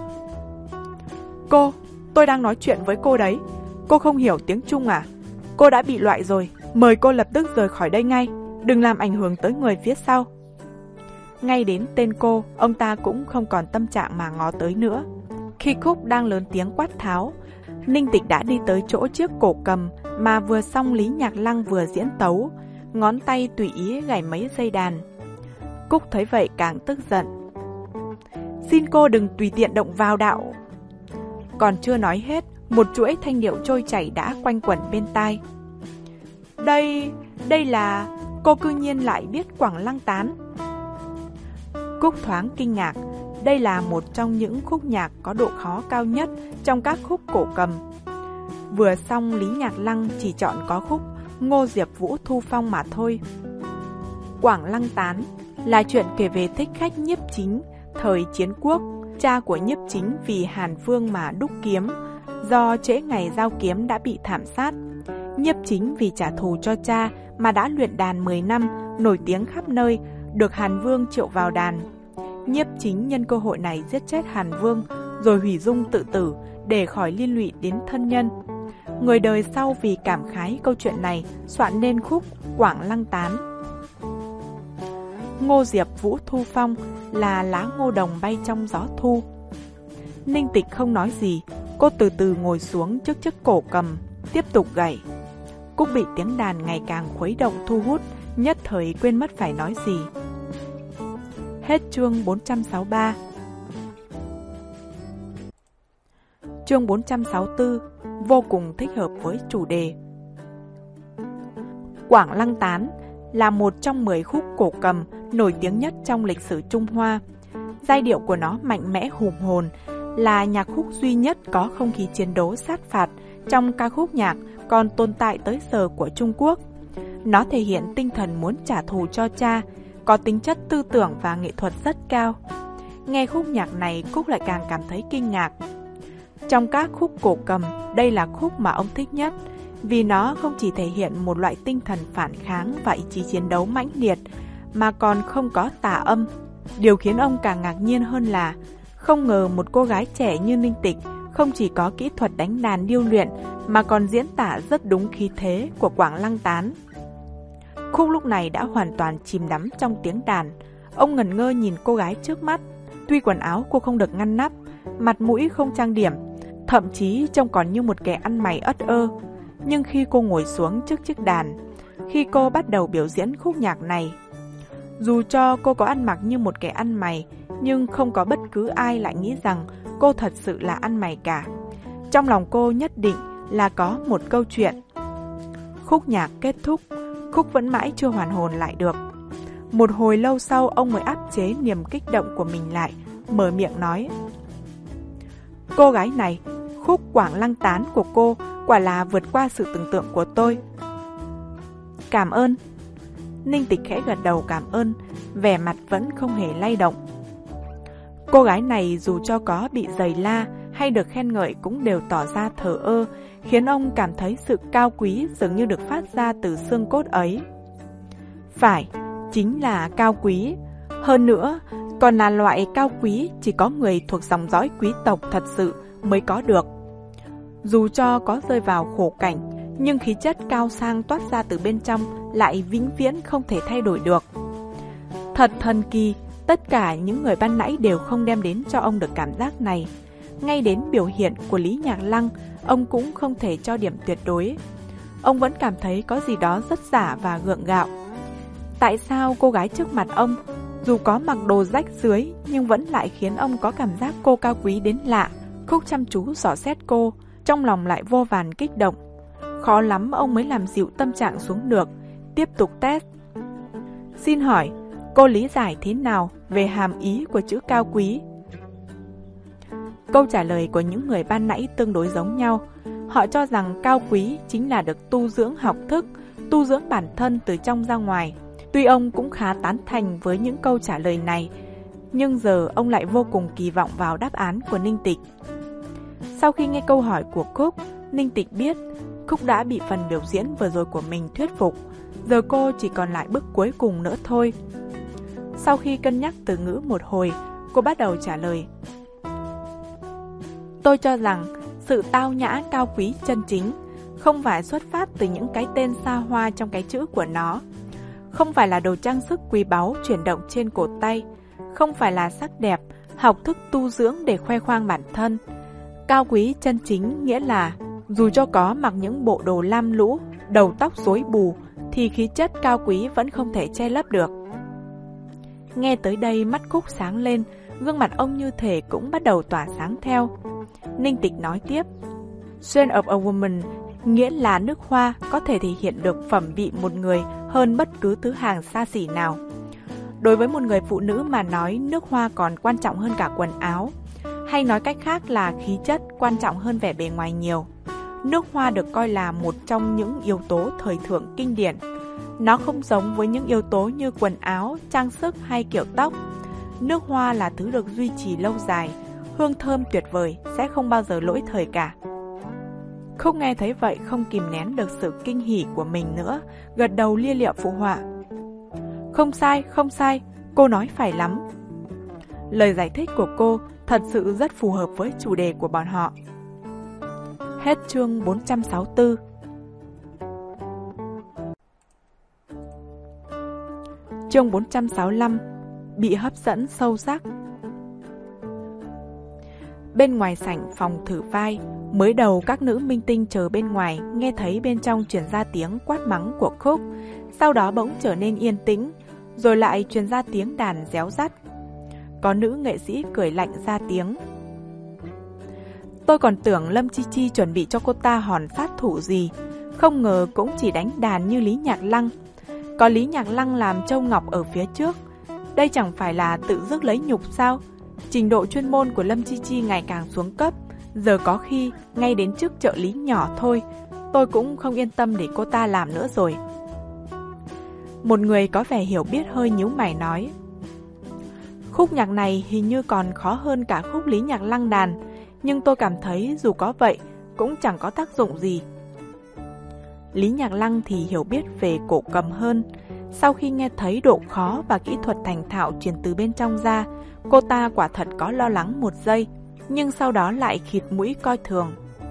Cô, tôi đang nói chuyện với cô đấy. Cô không hiểu tiếng Trung à? Cô đã bị loại rồi, mời cô lập tức rời khỏi đây ngay, đừng làm ảnh hưởng tới người phía sau. Ngay đến tên cô, ông ta cũng không còn tâm trạng mà ngó tới nữa. Khi Cúc đang lớn tiếng quát tháo, Ninh Tịch đã đi tới chỗ chiếc cổ cầm mà vừa xong Lý Nhạc Lăng vừa diễn tấu, ngón tay tùy ý gảy mấy dây đàn. Cúc thấy vậy càng tức giận. Xin cô đừng tùy tiện động vào đạo. Còn chưa nói hết, một chuỗi thanh điệu trôi chảy đã quanh quẩn bên tai. Đây, đây là... Cô cư nhiên lại biết Quảng Lăng Tán. Cúc thoáng kinh ngạc. Đây là một trong những khúc nhạc có độ khó cao nhất trong các khúc cổ cầm. Vừa xong Lý Nhạc Lăng chỉ chọn có khúc Ngô Diệp Vũ Thu Phong mà thôi. Quảng Lăng Tán là chuyện kể về thích khách Nhiếp Chính thời chiến quốc. Cha của Nhiếp Chính vì Hàn Vương mà đúc kiếm, do trễ ngày giao kiếm đã bị thảm sát. Nhiếp Chính vì trả thù cho cha mà đã luyện đàn mười năm, nổi tiếng khắp nơi, được Hàn Vương triệu vào đàn. Nhiếp Chính nhân cơ hội này giết chết Hàn Vương, rồi hủy dung tự tử để khỏi liên lụy đến thân nhân. Người đời sau vì cảm khái câu chuyện này soạn nên khúc Quảng Lăng Tán. Ngô Diệp Vũ Thu Phong là lá ngô đồng bay trong gió thu. Ninh Tịch không nói gì, cô từ từ ngồi xuống trước chiếc cổ cầm, tiếp tục gảy. Cúc bị tiếng đàn ngày càng khuấy động thu hút, nhất thời quên mất phải nói gì. Hết chương bốn trăm sáu mươi ba. Chương bốn trăm sáu mươi tư vô cùng thích hợp với chủ đề. Quảng Lăng Tán là một trong mười khúc cổ cầm nổi tiếng nhất trong lịch sử Trung Hoa. Giai điệu của nó mạnh mẽ hùng hồn, là nhạc khúc duy nhất có không khí chiến đấu sát phạt trong ca khúc nhạc còn tồn tại tới giờ của Trung Quốc. Nó thể hiện tinh thần muốn trả thù cho cha, có tính chất tư tưởng và nghệ thuật rất cao. Nghe khúc nhạc này, Cúc lại càng cảm thấy kinh ngạc. Trong các khúc cổ cầm, đây là khúc mà ông thích nhất, vì nó không chỉ thể hiện một loại tinh thần phản kháng và ý chí chiến đấu mãnh liệt, mà còn không có tà âm. Điều khiến ông càng ngạc nhiên hơn là, không ngờ một cô gái trẻ như Ninh Tịch không chỉ có kỹ thuật đánh đàn điêu luyện, mà còn diễn tả rất đúng khí thế của Quảng Lăng Tán. Khúc lúc này đã hoàn toàn chìm đắm trong tiếng đàn. Ông ngẩn ngơ nhìn cô gái trước mắt. Tuy quần áo cô không được ngăn nắp, mặt mũi không trang điểm, thậm chí trông còn như một kẻ ăn mày ất ơ. Nhưng khi cô ngồi xuống trước chiếc đàn, khi cô bắt đầu biểu diễn khúc nhạc này, dù cho cô có ăn mặc như một kẻ ăn mày, nhưng không có bất cứ ai lại nghĩ rằng cô thật sự là ăn mày cả. Trong lòng cô nhất định là có một câu chuyện. Khúc nhạc kết thúc, Cúc vẫn mãi chưa hoàn hồn lại được. Một hồi lâu sau, ông mới áp chế niềm kích động của mình lại, mở miệng nói: Cô gái này, khúc Quảng Lăng Tán của cô quả là vượt qua sự tưởng tượng của tôi. Cảm ơn. Ninh Tịch khẽ gật đầu cảm ơn, vẻ mặt vẫn không hề lay động. Cô gái này dù cho có bị giày la hay được khen ngợi cũng đều tỏ ra thờ ơ, khiến ông cảm thấy sự cao quý dường như được phát ra từ xương cốt ấy. Phải, chính là cao quý. Hơn nữa, còn là loại cao quý chỉ có người thuộc dòng dõi quý tộc thật sự mới có được. Dù cho có rơi vào khổ cảnh, nhưng khí chất cao sang toát ra từ bên trong lại vĩnh viễn không thể thay đổi được. Thật thần kỳ, tất cả những người ban nãy đều không đem đến cho ông được cảm giác này. Ngay đến biểu hiện của Lý Nhạc Lăng, ông cũng không thể cho điểm tuyệt đối. Ông vẫn cảm thấy có gì đó rất giả và gượng gạo. Tại sao cô gái trước mặt ông, dù có mặc đồ rách rưới nhưng vẫn lại khiến ông có cảm giác cô cao quý đến lạ? Cúc chăm chú dò xét cô, trong lòng lại vô vàn kích động. Khó lắm ông mới làm dịu tâm trạng xuống được. Tiếp tục test. Xin hỏi, cô lý giải thế nào về hàm ý của chữ cao quý? Câu trả lời của những người ban nãy tương đối giống nhau. Họ cho rằng cao quý chính là được tu dưỡng học thức, tu dưỡng bản thân từ trong ra ngoài. Tuy ông cũng khá tán thành với những câu trả lời này, nhưng giờ ông lại vô cùng kỳ vọng vào đáp án của Ninh Tịch. Sau khi nghe câu hỏi của Cúc, Ninh Tịch biết Cúc đã bị phần biểu diễn vừa rồi của mình thuyết phục. Giờ cô chỉ còn lại bước cuối cùng nữa thôi. Sau khi cân nhắc từ ngữ một hồi, cô bắt đầu trả lời. Tôi cho rằng sự tao nhã cao quý chân chính không phải xuất phát từ những cái tên xa hoa trong cái chữ của nó, không phải là đồ trang sức quý báu chuyển động trên cổ tay, không phải là sắc đẹp, học thức tu dưỡng để khoe khoang bản thân. Cao quý chân chính nghĩa là dù cho có mặc những bộ đồ lam lũ, đầu tóc rối bù, thì khí chất cao quý vẫn không thể che lấp được. Nghe tới đây mắt Cúc sáng lên, gương mặt ông như thể cũng bắt đầu tỏa sáng theo. Ninh Tịch nói tiếp, Scent of a woman nghĩa là nước hoa có thể thể hiện được phẩm vị một người hơn bất cứ thứ hàng xa xỉ nào. Đối với một người phụ nữ mà nói, nước hoa còn quan trọng hơn cả quần áo, hay nói cách khác là khí chất quan trọng hơn vẻ bề ngoài nhiều. Nước hoa được coi là một trong những yếu tố thời thượng kinh điển. Nó không giống với những yếu tố như quần áo, trang sức hay kiểu tóc. Nước hoa là thứ được duy trì lâu dài, hương thơm tuyệt vời, sẽ không bao giờ lỗi thời cả. Cúc nghe thấy vậy không kìm nén được sự kinh hỉ của mình nữa, gật đầu lia lịa phụ họa. Không sai, không sai, cô nói phải lắm. Lời giải thích của cô thật sự rất phù hợp với chủ đề của bọn họ. Hết chương bốn trăm sáu mươi tư. Chương bốn trăm sáu mươi lăm. Bị hấp dẫn sâu sắc. Bên ngoài sảnh phòng thử vai, mới đầu các nữ minh tinh chờ bên ngoài nghe thấy bên trong truyền ra tiếng quát mắng của Cúc, sau đó bỗng trở nên yên tĩnh, rồi lại truyền ra tiếng đàn réo rắt. Có nữ nghệ sĩ cười lạnh ra tiếng. Tôi còn tưởng Lâm Chi Chi chuẩn bị cho cô ta hòn sát thủ gì, không ngờ cũng chỉ đánh đàn như Lý Nhạc Lăng. Có Lý Nhạc Lăng làm Châu Ngọc ở phía trước, đây chẳng phải là tự rước lấy nhục sao? Trình độ chuyên môn của Lâm Chi Chi ngày càng xuống cấp, giờ có khi ngay đến trước trợ lý nhỏ thôi, tôi cũng không yên tâm để cô ta làm nữa rồi. Một người có vẻ hiểu biết hơi nhíu mày nói. Khúc nhạc này hình như còn khó hơn cả khúc Lý Nhạc Lăng đàn, nhưng tôi cảm thấy dù có vậy cũng chẳng có tác dụng gì. Lý Nhạc Lăng thì hiểu biết về cổ cầm hơn. Sau khi nghe thấy độ khó và kỹ thuật thành thạo truyền từ bên trong ra, cô ta quả thật có lo lắng một giây, nhưng sau đó lại khịt mũi coi thường.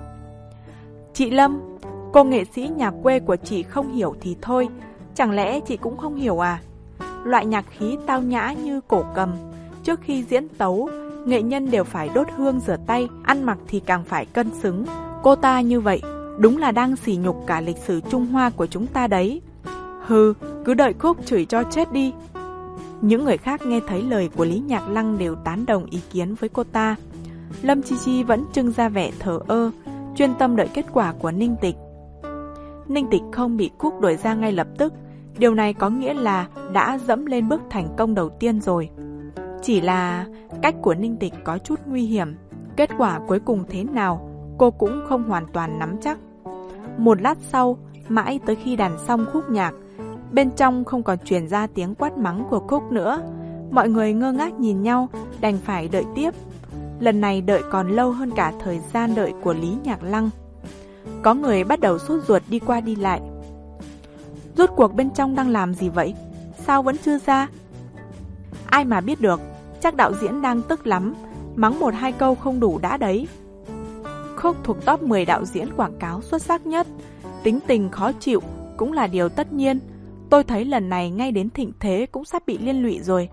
Chị Lâm, cô nghệ sĩ nhà quê của chị không hiểu thì thôi, chẳng lẽ chị cũng không hiểu à? Loại nhạc khí tao nhã như cổ cầm, trước khi diễn tấu, nghệ nhân đều phải đốt hương rửa tay, ăn mặc thì càng phải cân xứng. Cô ta như vậy, đúng là đang sỉ nhục cả lịch sử Trung Hoa của chúng ta đấy. Hừ, cứ đợi Cúc chửi cho chết đi. Những người khác nghe thấy lời của Lý Nhạc Lăng đều tán đồng ý kiến với cô ta. Lâm Chi Chi vẫn trưng ra vẻ thờ ơ, chuyên tâm đợi kết quả của Ninh Tịch. Ninh Tịch không bị Cúc đuổi ra ngay lập tức, điều này có nghĩa là đã dẫm lên bước thành công đầu tiên rồi. Chỉ là cách của Ninh Tịch có chút nguy hiểm, kết quả cuối cùng thế nào cô cũng không hoàn toàn nắm chắc. Một lát sau, mãi tới khi đàn xong khúc nhạc, bên trong không còn truyền ra tiếng quát mắng của Cúc nữa. Mọi người ngơ ngác nhìn nhau, đành phải đợi tiếp. Lần này đợi còn lâu hơn cả thời gian đợi của Lý Nhạc Lăng. Có người bắt đầu sốt ruột đi qua đi lại. Rốt cuộc bên trong đang làm gì vậy? Sao vẫn chưa ra? Ai mà biết được, chắc đạo diễn đang tức lắm, mắng một hai câu không đủ đã đấy. Cúc thuộc top mười đạo diễn quảng cáo xuất sắc nhất, tính tình khó chịu cũng là điều tất nhiên. Tôi thấy lần này ngay đến thịnh thế cũng sắp bị liên lụy rồi.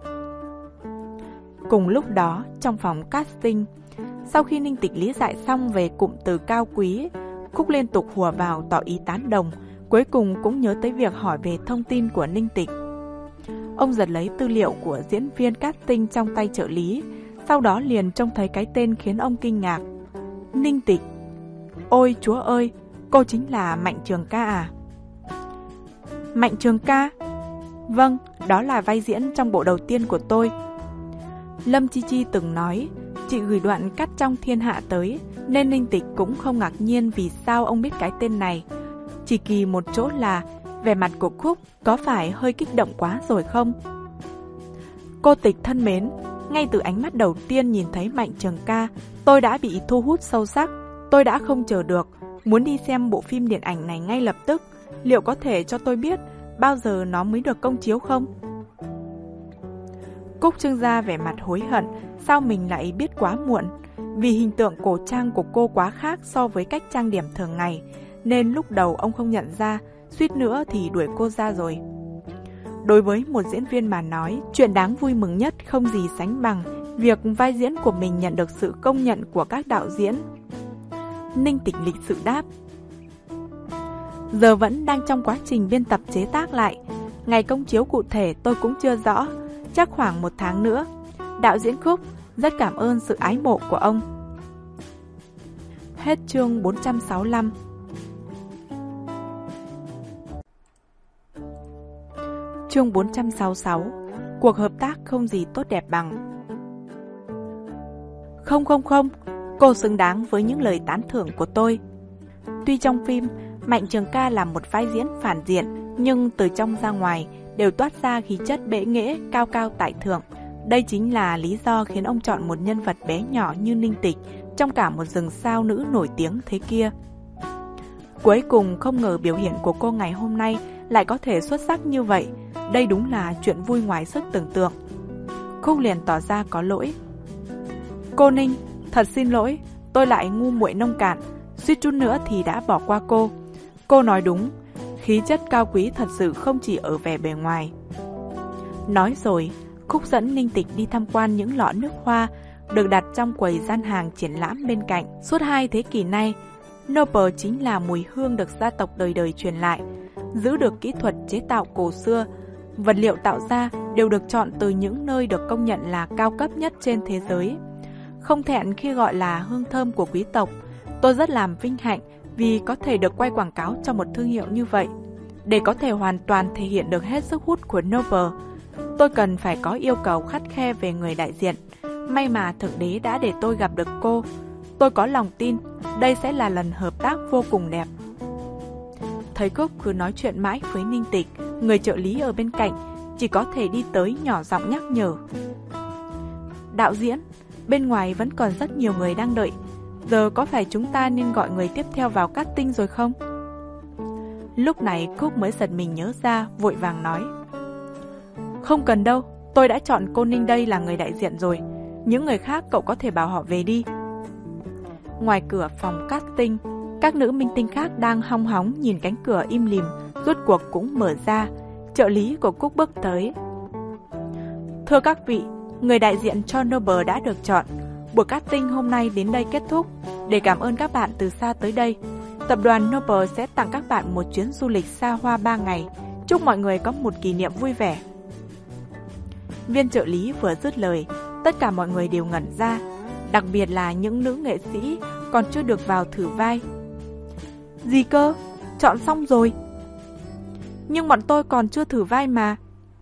Cùng lúc đó, trong phòng casting, sau khi Ninh Tịch lý giải xong về cụm từ cao quý, Cúc liên tục hùa vào tỏ ý tán đồng, cuối cùng cũng nhớ tới việc hỏi về thông tin của Ninh Tịch. Ông giật lấy tư liệu của diễn viên casting trong tay trợ lý, sau đó liền trông thấy cái tên khiến ông kinh ngạc. Ninh Tịch. Ôi chúa ơi, cô chính là Mạnh Trường Ca à? Mạnh Trường Ca? Vâng, đó là vai diễn trong bộ đầu tiên của tôi. Lâm Chi Chi từng nói, chị gửi đoạn cắt trong Thiên Hạ tới, nên Ninh Tịch cũng không ngạc nhiên vì sao ông biết cái tên này. Chỉ kỳ một chỗ là vẻ mặt của Cúc có phải hơi kích động quá rồi không? Cô Tịch thân mến, ngay từ ánh mắt đầu tiên nhìn thấy Mạnh Trường Ca, tôi đã bị thu hút sâu sắc. Tôi đã không chờ được, muốn đi xem bộ phim điện ảnh này ngay lập tức. Liệu có thể cho tôi biết bao giờ nó mới được công chiếu không? Cúc trưng ra vẻ mặt hối hận, sao mình lại biết quá muộn? Vì hình tượng cổ trang của cô quá khác so với cách trang điểm thường ngày, nên lúc đầu ông không nhận ra, suýt nữa thì đuổi cô ra rồi. Đối với một diễn viên mà nói, chuyện đáng vui mừng nhất không gì sánh bằng việc vai diễn của mình nhận được sự công nhận của các đạo diễn. Ninh Tịch lịch sự đáp. Giờ vẫn đang trong quá trình biên tập chế tác lại, ngày công chiếu cụ thể tôi cũng chưa rõ, chắc khoảng một tháng nữa. Đạo diễn Cúc, rất cảm ơn sự ái mộ của ông. Hết chương bốn trăm sáu mươi lăm. Chương bốn trăm sáu mươi sáu. Cuộc hợp tác không gì tốt đẹp bằng. Không không không, cô xứng đáng với những lời tán thưởng của tôi. Tuy trong phim, Mạnh Trường Ca là một vai diễn phản diện, nhưng từ trong ra ngoài đều toát ra khí chất bệ nghệ, cao cao tại thượng. Đây chính là lý do khiến ông chọn một nhân vật bé nhỏ như Ninh Tịch trong cả một rừng sao nữ nổi tiếng thế kia. Cuối cùng không ngờ biểu hiện của cô ngày hôm nay lại có thể xuất sắc như vậy. Đây đúng là chuyện vui ngoài sức tưởng tượng. Cúc liền tỏ ra có lỗi. Cô Ninh, thật xin lỗi, tôi lại ngu muội nông cạn, suýt chút nữa thì đã bỏ qua cô. Cô nói đúng, khí chất cao quý thật sự không chỉ ở vẻ bề ngoài. Nói rồi, Cúc dẫn Ninh Tịch đi tham quan những lọ nước hoa, được đặt trong quầy gian hàng triển lãm bên cạnh. Suốt hai thế kỷ nay, Noble chính là mùi hương được gia tộc đời đời truyền lại, giữ được kỹ thuật chế tạo cổ xưa. Vật liệu tạo ra đều được chọn từ những nơi được công nhận là cao cấp nhất trên thế giới. Không thẹn khi gọi là hương thơm của quý tộc, tôi rất làm vinh hạnh vì có thể được quay quảng cáo cho một thương hiệu như vậy. Để có thể hoàn toàn thể hiện được hết sức hút của Noble, tôi cần phải có yêu cầu khắt khe về người đại diện. May mà Thượng Đế đã để tôi gặp được cô. Tôi có lòng tin đây sẽ là lần hợp tác vô cùng đẹp. Thấy Cúc cứ nói chuyện mãi với Ninh Tịch, người trợ lý ở bên cạnh chỉ có thể đi tới nhỏ giọng nhắc nhở. Đạo diễn, bên ngoài vẫn còn rất nhiều người đang đợi. Giờ có phải chúng ta nên gọi người tiếp theo vào casting rồi không? Lúc này Cúc mới giật mình nhớ ra, vội vàng nói. Không cần đâu, tôi đã chọn cô Ninh đây là người đại diện rồi. Những người khác cậu có thể bảo họ về đi. Ngoài cửa phòng casting, các nữ minh tinh khác đang hong hóng nhìn cánh cửa im lìm, rốt cuộc cũng mở ra. Trợ lý của Cúc bước tới. Thưa các vị, người đại diện cho Noble đã được chọn. Buổi casting hôm nay đến đây kết thúc. Để cảm ơn các bạn từ xa tới đây, tập đoàn Noble sẽ tặng các bạn một chuyến du lịch xa hoa ba ngày. Chúc mọi người có một kỷ niệm vui vẻ. Viên trợ lý vừa dứt lời, tất cả mọi người đều ngẩn ra, đặc biệt là những nữ nghệ sĩ còn chưa được vào thử vai. Gì cơ? Chọn xong rồi? Nhưng bọn tôi còn chưa thử vai mà.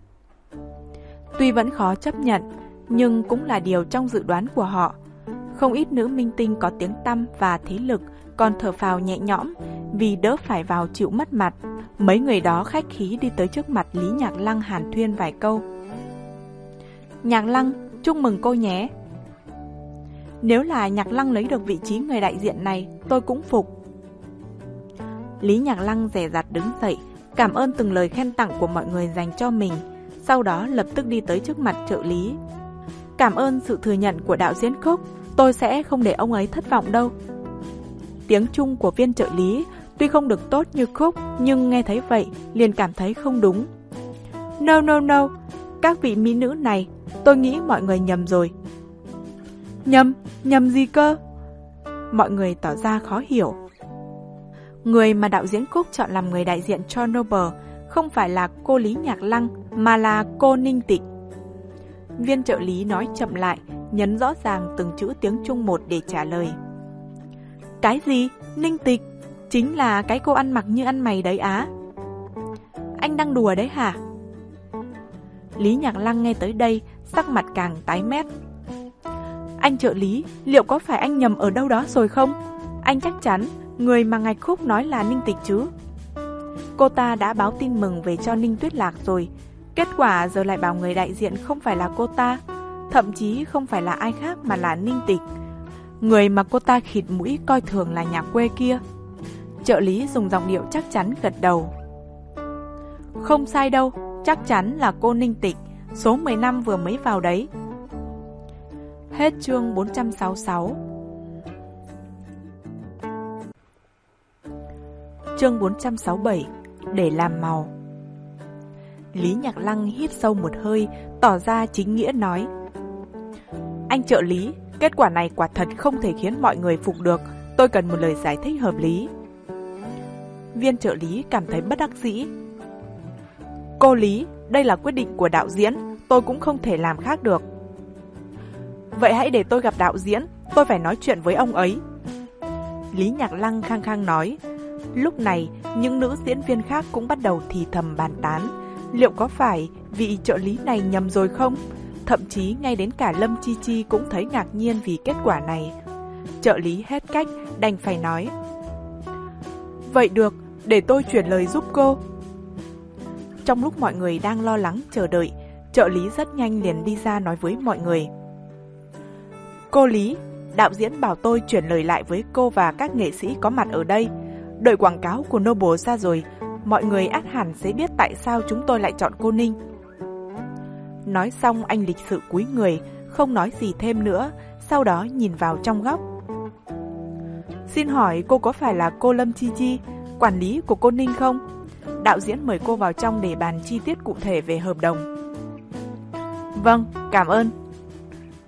Tuy vẫn khó chấp nhận, nhưng cũng là điều trong dự đoán của họ. Không ít nữ minh tinh có tiếng tăm và thế lực còn thở phào nhẹ nhõm vì đỡ phải vào chịu mất mặt. Mấy người đó khách khí đi tới trước mặt Lý Nhạc Lăng hàn thuyên vài câu. Nhạc Lăng, chúc mừng cô nhé. Nếu là Nhạc Lăng lấy được vị trí người đại diện này, tôi cũng phục. Lý Nhạc Lăng dè dặt đứng dậy, cảm ơn từng lời khen tặng của mọi người dành cho mình, sau đó lập tức đi tới trước mặt trợ lý. Cảm ơn sự thừa nhận của đạo diễn Cúc, tôi sẽ không để ông ấy thất vọng đâu. Tiếng Trung của viên trợ lý tuy không được tốt như Cúc, nhưng nghe thấy vậy liền cảm thấy không đúng. No no no, các vị mỹ nữ này, tôi nghĩ mọi người nhầm rồi. Nhầm? Nhầm gì cơ? Mọi người tỏ ra khó hiểu. Người mà đạo diễn Cúc chọn làm người đại diện cho Noble không phải là cô Lý Nhạc Lăng, mà là cô Ninh Tịch. Viên trợ lý nói chậm lại, nhấn rõ ràng từng chữ tiếng Trung một để trả lời. Cái gì? Ninh Tịch? Chính là cái cô ăn mặc như ăn mày đấy á? Anh đang đùa đấy hả? Lý Nhạc Lăng nghe tới đây, sắc mặt càng tái mét. Anh trợ lý, liệu có phải anh nhầm ở đâu đó rồi không? Anh chắc chắn người mà Ngạch Khúc nói là Ninh Tịch chứ? Cô ta đã báo tin mừng về cho Ninh Tuyết Lạc rồi. Kết quả giờ lại bảo người đại diện không phải là cô ta, thậm chí không phải là ai khác mà là Ninh Tịch, người mà cô ta khịt mũi coi thường là nhà quê kia. Trợ lý dùng giọng điệu chắc chắn gật đầu. Không sai đâu, chắc chắn là cô Ninh Tịch, số mười năm vừa mới vào đấy. Hết chương bốn trăm sáu mươi sáu. Chương bốn trăm sáu mươi bảy. Để làm màu. Lý Nhạc Lăng hít sâu một hơi, tỏ ra chính nghĩa nói. Anh trợ lý, kết quả này quả thật không thể khiến mọi người phục được. Tôi cần một lời giải thích hợp lý. Viên trợ lý cảm thấy bất đắc dĩ. Cô Lý, đây là quyết định của đạo diễn, tôi cũng không thể làm khác được. Vậy hãy để tôi gặp đạo diễn, tôi phải nói chuyện với ông ấy. Lý Nhạc Lăng khăng khăng nói. Lúc này, những nữ diễn viên khác cũng bắt đầu thì thầm bàn tán. Liệu có phải vị trợ lý này nhầm rồi không? Thậm chí ngay đến cả Lâm Chi Chi cũng thấy ngạc nhiên vì kết quả này. Trợ lý hết cách, đành phải nói. Vậy được, để tôi chuyển lời giúp cô. Trong lúc mọi người đang lo lắng chờ đợi, trợ lý rất nhanh liền đi ra nói với mọi người. Cô Lý, đạo diễn bảo tôi chuyển lời lại với cô và các nghệ sĩ có mặt ở đây. Đợi quảng cáo của Noble ra rồi, mọi người ắt hẳn sẽ biết tại sao chúng tôi lại chọn cô Ninh. Nói xong anh lịch sự cúi người, không nói gì thêm nữa, sau đó nhìn vào trong góc. Xin hỏi cô có phải là cô Lâm Chi Chi, quản lý của cô Ninh không? Đạo diễn mời cô vào trong để bàn chi tiết cụ thể về hợp đồng. Vâng, cảm ơn.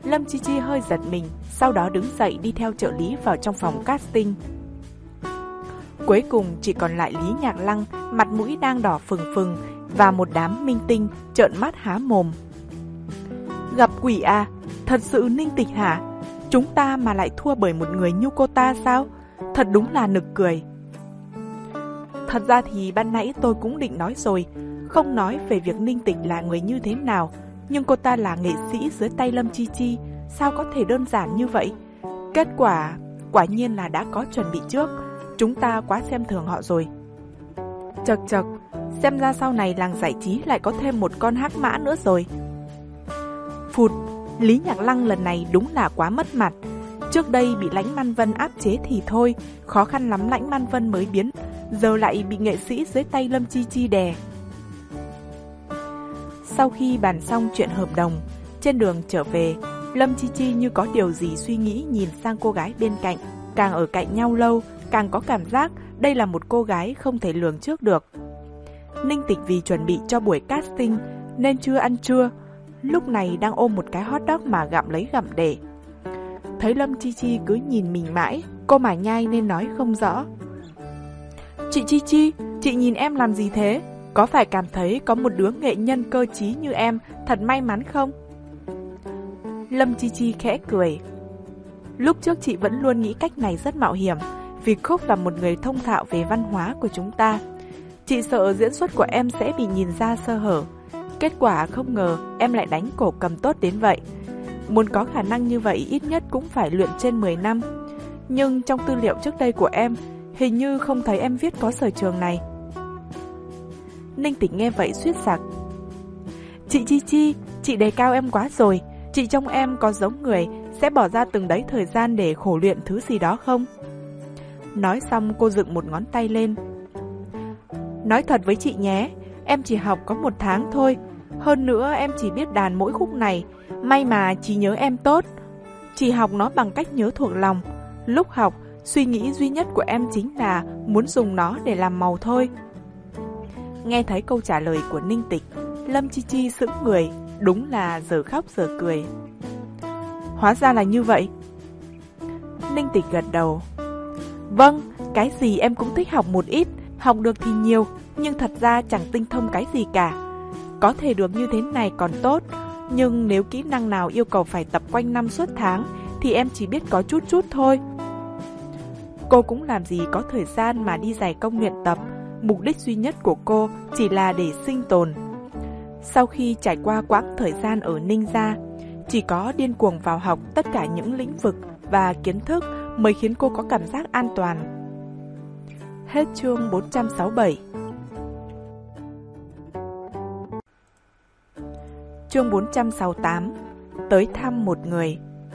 Lâm Chi Chi hơi giật mình, sau đó đứng dậy đi theo trợ lý vào trong phòng casting. Cuối cùng chỉ còn lại Lý Nhạc Lăng, mặt mũi đang đỏ phừng phừng, và một đám minh tinh trợn mắt há mồm. Gặp quỷ à? Thật sự Ninh Tịch hả? Chúng ta mà lại thua bởi một người như cô ta sao? Thật đúng là nực cười. Thật ra thì ban nãy tôi cũng định nói rồi, không nói về việc Ninh Tịch là người như thế nào, nhưng cô ta là nghệ sĩ dưới tay Lâm Chi Chi, sao có thể đơn giản như vậy? Kết quả, quả nhiên là đã có chuẩn bị trước, chúng ta quá xem thường họ rồi. Chật chật, xem ra sau này làng giải trí lại có thêm một con hắc mã nữa rồi. Phụt, Lý Nhạc Lăng lần này đúng là quá mất mặt. Trước đây bị Lãnh Man Vân áp chế thì thôi, khó khăn lắm Lãnh Man Vân mới biến, giờ lại bị nghệ sĩ dưới tay Lâm Chi Chi đè. Sau khi bàn xong chuyện hợp đồng, trên đường trở về, Lâm Chi Chi như có điều gì suy nghĩ nhìn sang cô gái bên cạnh. Càng ở cạnh nhau lâu, càng có cảm giác đây là một cô gái không thể lường trước được. Ninh Tịch vì chuẩn bị cho buổi casting nên chưa ăn trưa, lúc này đang ôm một cái hot dog mà gặm lấy gặm để. Thấy Lâm Chi Chi cứ nhìn mình mãi, cô mải nhai nên nói không rõ. Chị Chi Chi, chị nhìn em làm gì thế? Có phải cảm thấy có một đứa nghệ nhân cơ trí như em thật may mắn không? Lâm Chi Chi khẽ cười. Lúc trước chị vẫn luôn nghĩ cách này rất mạo hiểm, vì Cúc là một người thông thạo về văn hóa của chúng ta. Chị sợ diễn xuất của em sẽ bị nhìn ra sơ hở. Kết quả không ngờ em lại đánh cổ cầm tốt đến vậy. Muốn có khả năng như vậy ít nhất cũng phải luyện trên mười năm. Nhưng trong tư liệu trước đây của em, hình như không thấy em viết có sở trường này. Ninh Tịch nghe vậy suýt sặc. Chị Chi Chi, chị đề cao em quá rồi. Chị trông em có giống người sẽ bỏ ra từng đấy thời gian để khổ luyện thứ gì đó không? Nói xong cô dựng một ngón tay lên. Nói thật với chị nhé, em chỉ học có một tháng thôi. Hơn nữa em chỉ biết đàn mỗi khúc này. May mà trí nhớ em tốt. Chỉ học nó bằng cách nhớ thuộc lòng. Lúc học, suy nghĩ duy nhất của em chính là muốn dùng nó để làm màu thôi. Nghe thấy câu trả lời của Ninh Tịch, Lâm Chi Chi sững người, đúng là giờ khóc giờ cười. Hóa ra là như vậy. Ninh Tịch gật đầu. Vâng, cái gì em cũng thích học một ít, học được thì nhiều, nhưng thật ra chẳng tinh thông cái gì cả. Có thể được như thế này còn tốt, nhưng nếu kỹ năng nào yêu cầu phải tập quanh năm suốt tháng, thì em chỉ biết có chút chút thôi. Cô cũng làm gì có thời gian mà đi dày công luyện tập, mục đích duy nhất của cô chỉ là để sinh tồn. Sau khi trải qua quãng thời gian ở Ninh Gia, chỉ có điên cuồng vào học tất cả những lĩnh vực và kiến thức mới khiến cô có cảm giác an toàn. Hết chương bốn trăm sáu mươi bảy. Chương bốn trăm sáu mươi tám. Tới thăm một người.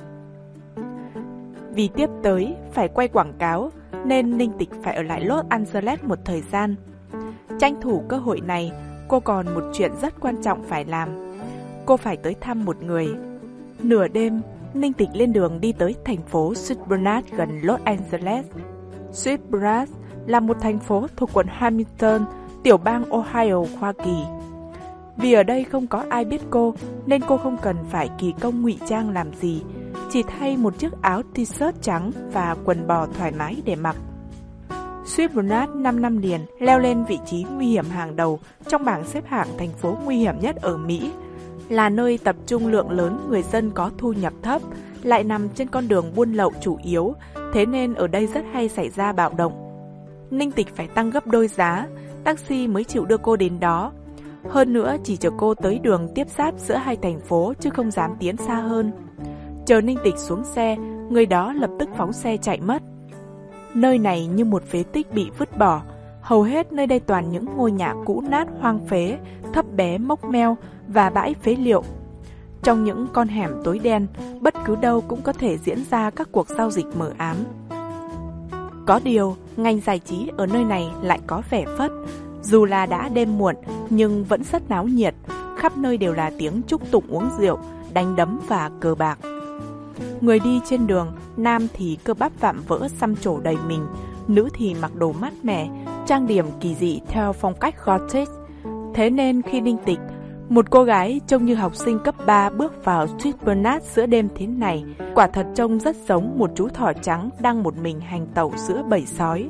Vì tiếp tới phải quay quảng cáo nên Ninh Tịch phải ở lại Los Angeles một thời gian. Tranh thủ cơ hội này, cô còn một chuyện rất quan trọng phải làm. Cô phải tới thăm một người. Nửa đêm, Ninh Tịch lên đường đi tới thành phố Sweet Bernard gần Los Angeles. Sweet Bernard là một thành phố thuộc quận Hamilton, tiểu bang Ohio, Hoa Kỳ. Vì ở đây không có ai biết cô, nên cô không cần phải kỳ công ngụy trang làm gì, chỉ thay một chiếc áo t-shirt trắng và quần bò thoải mái để mặc. Sweet Bernard năm năm liền leo lên vị trí nguy hiểm hàng đầu trong bảng xếp hạng thành phố nguy hiểm nhất ở Mỹ, là nơi tập trung lượng lớn người dân có thu nhập thấp, lại nằm trên con đường buôn lậu chủ yếu, thế nên ở đây rất hay xảy ra bạo động. Ninh Tịch phải tăng gấp đôi giá, taxi mới chịu đưa cô đến đó. Hơn nữa chỉ chờ cô tới đường tiếp giáp giữa hai thành phố chứ không dám tiến xa hơn. Chờ Ninh Tịch xuống xe, người đó lập tức phóng xe chạy mất. Nơi này như một phế tích bị vứt bỏ, hầu hết nơi đây toàn những ngôi nhà cũ nát hoang phế, thấp bé mốc meo và bãi phế liệu. Trong những con hẻm tối đen, bất cứ đâu cũng có thể diễn ra các cuộc giao dịch mờ ám. Có điều, ngành giải trí ở nơi này lại có vẻ phất. Dù là đã đêm muộn, nhưng vẫn rất náo nhiệt, khắp nơi đều là tiếng chúc tụng uống rượu, đánh đấm và cờ bạc. Người đi trên đường, nam thì cơ bắp vạm vỡ xăm trổ đầy mình, nữ thì mặc đồ mát mẻ, trang điểm kỳ dị theo phong cách Gothic. Thế nên khi Ninh Tịch Một cô gái trông như học sinh cấp ba bước vào Street Bernard giữa đêm thế này, quả thật trông rất giống một chú thỏ trắng đang một mình hành tẩu giữa bầy sói.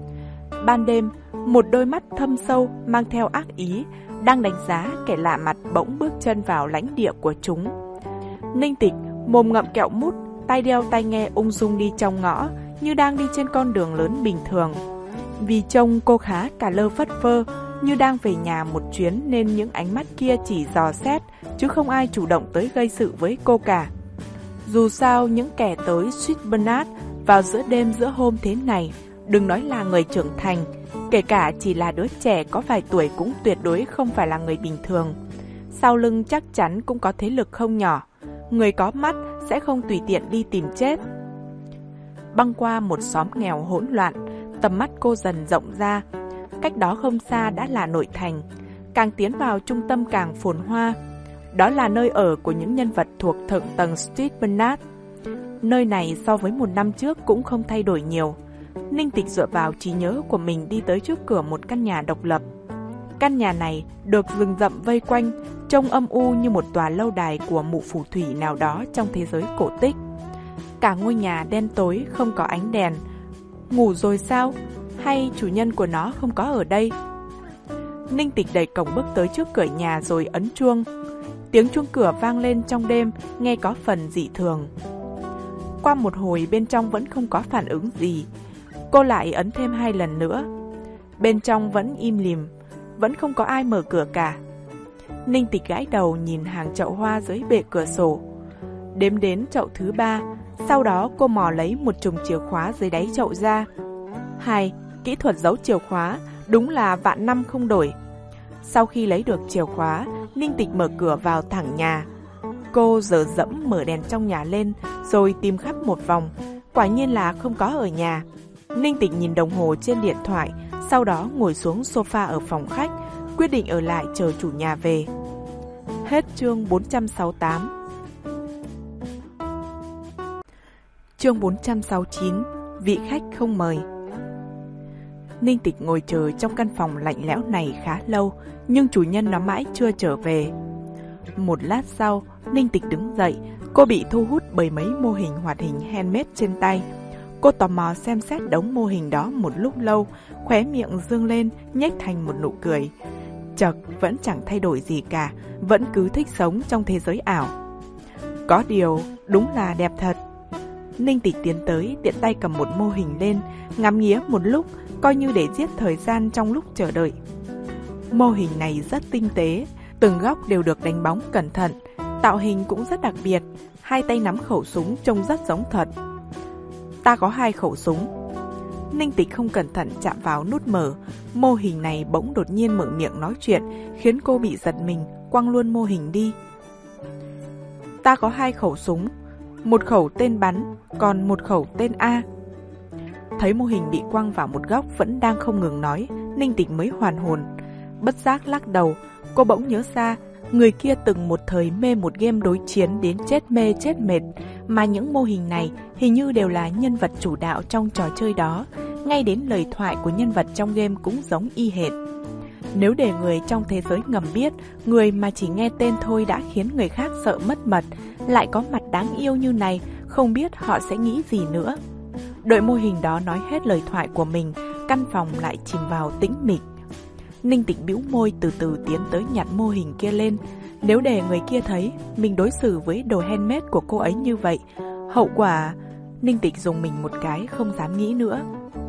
Ban đêm, một đôi mắt thâm sâu mang theo ác ý đang đánh giá kẻ lạ mặt bỗng bước chân vào lãnh địa của chúng. Ninh Tịch mồm ngậm kẹo mút, tay đeo tai nghe ung dung đi trong ngõ như đang đi trên con đường lớn bình thường. Vì trông cô khá cả lơ phất phơ như đang về nhà một chuyến nên những ánh mắt kia chỉ dò xét chứ không ai chủ động tới gây sự với cô cả. Dù sao những kẻ tới Street Bernard vào giữa đêm giữa hôm thế này, đừng nói là người trưởng thành, kể cả chỉ là đứa trẻ có vài tuổi cũng tuyệt đối không phải là người bình thường. Sau lưng chắc chắn cũng có thế lực không nhỏ, người có mắt sẽ không tùy tiện đi tìm chết. Băng qua một xóm nghèo hỗn loạn, tầm mắt cô dần rộng ra. Cách đó không xa đã là nội thành, càng tiến vào trung tâm càng phồn hoa. Đó là nơi ở của những nhân vật thuộc thượng tầng Street Bernard. Nơi này so với một năm trước cũng không thay đổi nhiều. Ninh Tịch dựa vào trí nhớ của mình đi tới trước cửa một căn nhà độc lập. Căn nhà này được rừng rậm vây quanh, trông âm u như một tòa lâu đài của mụ phù thủy nào đó trong thế giới cổ tích. Cả ngôi nhà đen tối không có ánh đèn. Ngủ rồi sao? Hay chủ nhân của nó không có ở đây? Ninh Tịch đẩy cổng bước tới trước cửa nhà rồi ấn chuông. Tiếng chuông cửa vang lên trong đêm, nghe có phần dị thường. Qua một hồi bên trong vẫn không có phản ứng gì. Cô lại ấn thêm hai lần nữa. Bên trong vẫn im lìm, vẫn không có ai mở cửa cả. Ninh Tịch gãi đầu nhìn hàng chậu hoa dưới bệ cửa sổ. Đếm đến chậu thứ ba, sau đó cô mò lấy một chùm chìa khóa dưới đáy chậu ra. Hay, kỹ thuật giấu chìa khóa đúng là vạn năm không đổi. Sau khi lấy được chìa khóa, Ninh Tịch mở cửa vào thẳng nhà. Cô dở dẫm mở đèn trong nhà lên rồi tìm khắp một vòng, quả nhiên là không có ở nhà. Ninh Tịch nhìn đồng hồ trên điện thoại, sau đó ngồi xuống sofa ở phòng khách, quyết định ở lại chờ chủ nhà về. Hết chương bốn trăm sáu mươi tám. Chương bốn trăm sáu mươi chín. Vị khách không mời. Ninh Tịch ngồi chờ trong căn phòng lạnh lẽo này khá lâu, nhưng chủ nhân nó mãi chưa trở về. Một lát sau, Ninh Tịch đứng dậy, cô bị thu hút bởi mấy mô hình hoạt hình handmade trên tay. Cô tò mò xem xét đống mô hình đó một lúc lâu, khóe miệng dương lên, nhếch thành một nụ cười. Chật, vẫn chẳng thay đổi gì cả, vẫn cứ thích sống trong thế giới ảo. Có điều, đúng là đẹp thật. Ninh Tịch tiến tới, tiện tay cầm một mô hình lên, ngắm nghía một lúc, coi như để giết thời gian trong lúc chờ đợi. Mô hình này rất tinh tế, từng góc đều được đánh bóng cẩn thận, tạo hình cũng rất đặc biệt, hai tay nắm khẩu súng trông rất giống thật. Ta có hai khẩu súng. Ninh Tịch không cẩn thận chạm vào nút mở, mô hình này bỗng đột nhiên mở miệng nói chuyện, khiến cô bị giật mình, quăng luôn mô hình đi. Ta có hai khẩu súng, một khẩu tên bắn, còn một khẩu tên A. Thấy mô hình bị quăng vào một góc vẫn đang không ngừng nói, Ninh Tịch mới hoàn hồn. Bất giác lắc đầu, cô bỗng nhớ ra, người kia từng một thời mê một game đối chiến đến chết mê chết mệt, mà những mô hình này hình như đều là nhân vật chủ đạo trong trò chơi đó, ngay đến lời thoại của nhân vật trong game cũng giống y hệt. Nếu để người trong thế giới ngầm biết, người mà chỉ nghe tên thôi đã khiến người khác sợ mất mật, lại có mặt đáng yêu như này, không biết họ sẽ nghĩ gì nữa. Đợi mô hình đó nói hết lời thoại của mình, căn phòng lại chìm vào tĩnh mịch. Ninh Tịch bĩu môi từ từ tiến tới nhặt mô hình kia lên. Nếu để người kia thấy mình đối xử với đồ handmade của cô ấy như vậy, hậu quả... Ninh Tịch dùng mình một cái, không dám nghĩ nữa.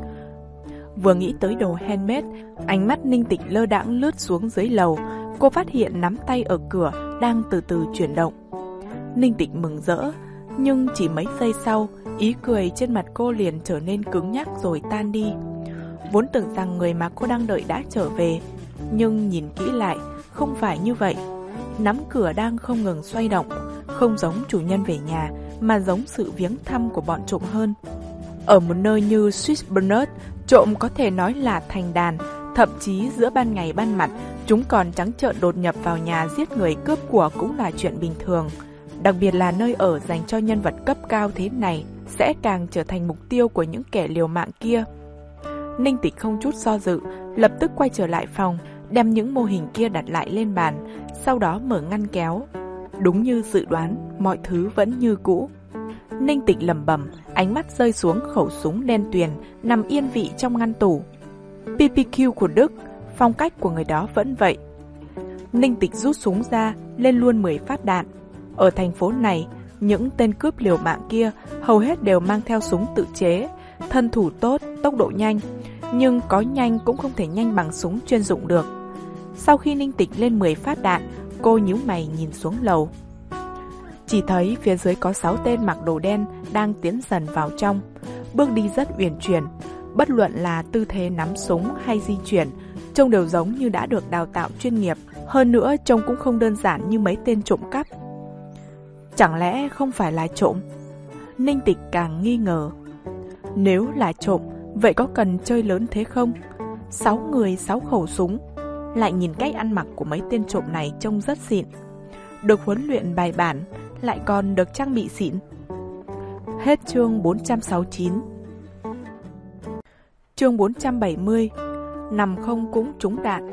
Vừa nghĩ tới đồ handmade, ánh mắt Ninh Tịch lơ đãng lướt xuống dưới lầu. Cô phát hiện nắm tay ở cửa đang từ từ chuyển động. Ninh Tịch mừng rỡ, nhưng chỉ mấy giây sau, ý cười trên mặt cô liền trở nên cứng nhắc rồi tan đi. Vốn tưởng rằng người mà cô đang đợi đã trở về, nhưng nhìn kỹ lại, không phải như vậy. Nắm cửa đang không ngừng xoay động, không giống chủ nhân về nhà, mà giống sự viếng thăm của bọn trộm hơn. Ở một nơi như Street Bernard, trộm có thể nói là thành đàn, thậm chí giữa ban ngày ban mặt, chúng còn trắng trợn đột nhập vào nhà giết người cướp của cũng là chuyện bình thường. Đặc biệt là nơi ở dành cho nhân vật cấp cao thế này, sẽ càng trở thành mục tiêu của những kẻ liều mạng kia. Ninh Tịch không chút do dự, lập tức quay trở lại phòng, đem những mô hình kia đặt lại lên bàn, sau đó mở ngăn kéo. Đúng như dự đoán, mọi thứ vẫn như cũ. Ninh Tịch lẩm bẩm, ánh mắt rơi xuống khẩu súng đen tuyền nằm yên vị trong ngăn tủ. pê pê quy của Đức, phong cách của người đó vẫn vậy. Ninh Tịch rút súng ra, lên luôn mười phát đạn. Ở thành phố này, những tên cướp liều mạng kia hầu hết đều mang theo súng tự chế, thân thủ tốt, tốc độ nhanh, nhưng có nhanh cũng không thể nhanh bằng súng chuyên dụng được. Sau khi Ninh Tịch lên mười phát đạn, cô nhíu mày nhìn xuống lầu. Chỉ thấy phía dưới có sáu tên mặc đồ đen đang tiến dần vào trong, bước đi rất uyển chuyển, bất luận là tư thế nắm súng hay di chuyển, trông đều giống như đã được đào tạo chuyên nghiệp, hơn nữa trông cũng không đơn giản như mấy tên trộm cắp. Chẳng lẽ không phải là trộm? Ninh Tịch càng nghi ngờ. Nếu là trộm, vậy có cần chơi lớn thế không? Sáu người, sáu khẩu súng. Lại nhìn cách ăn mặc của mấy tên trộm này trông rất xịn. Được huấn luyện bài bản, lại còn được trang bị xịn. Hết chương bốn trăm sáu mươi chín. Chương bốn trăm bảy mươi. Nằm không cũng trúng đạn.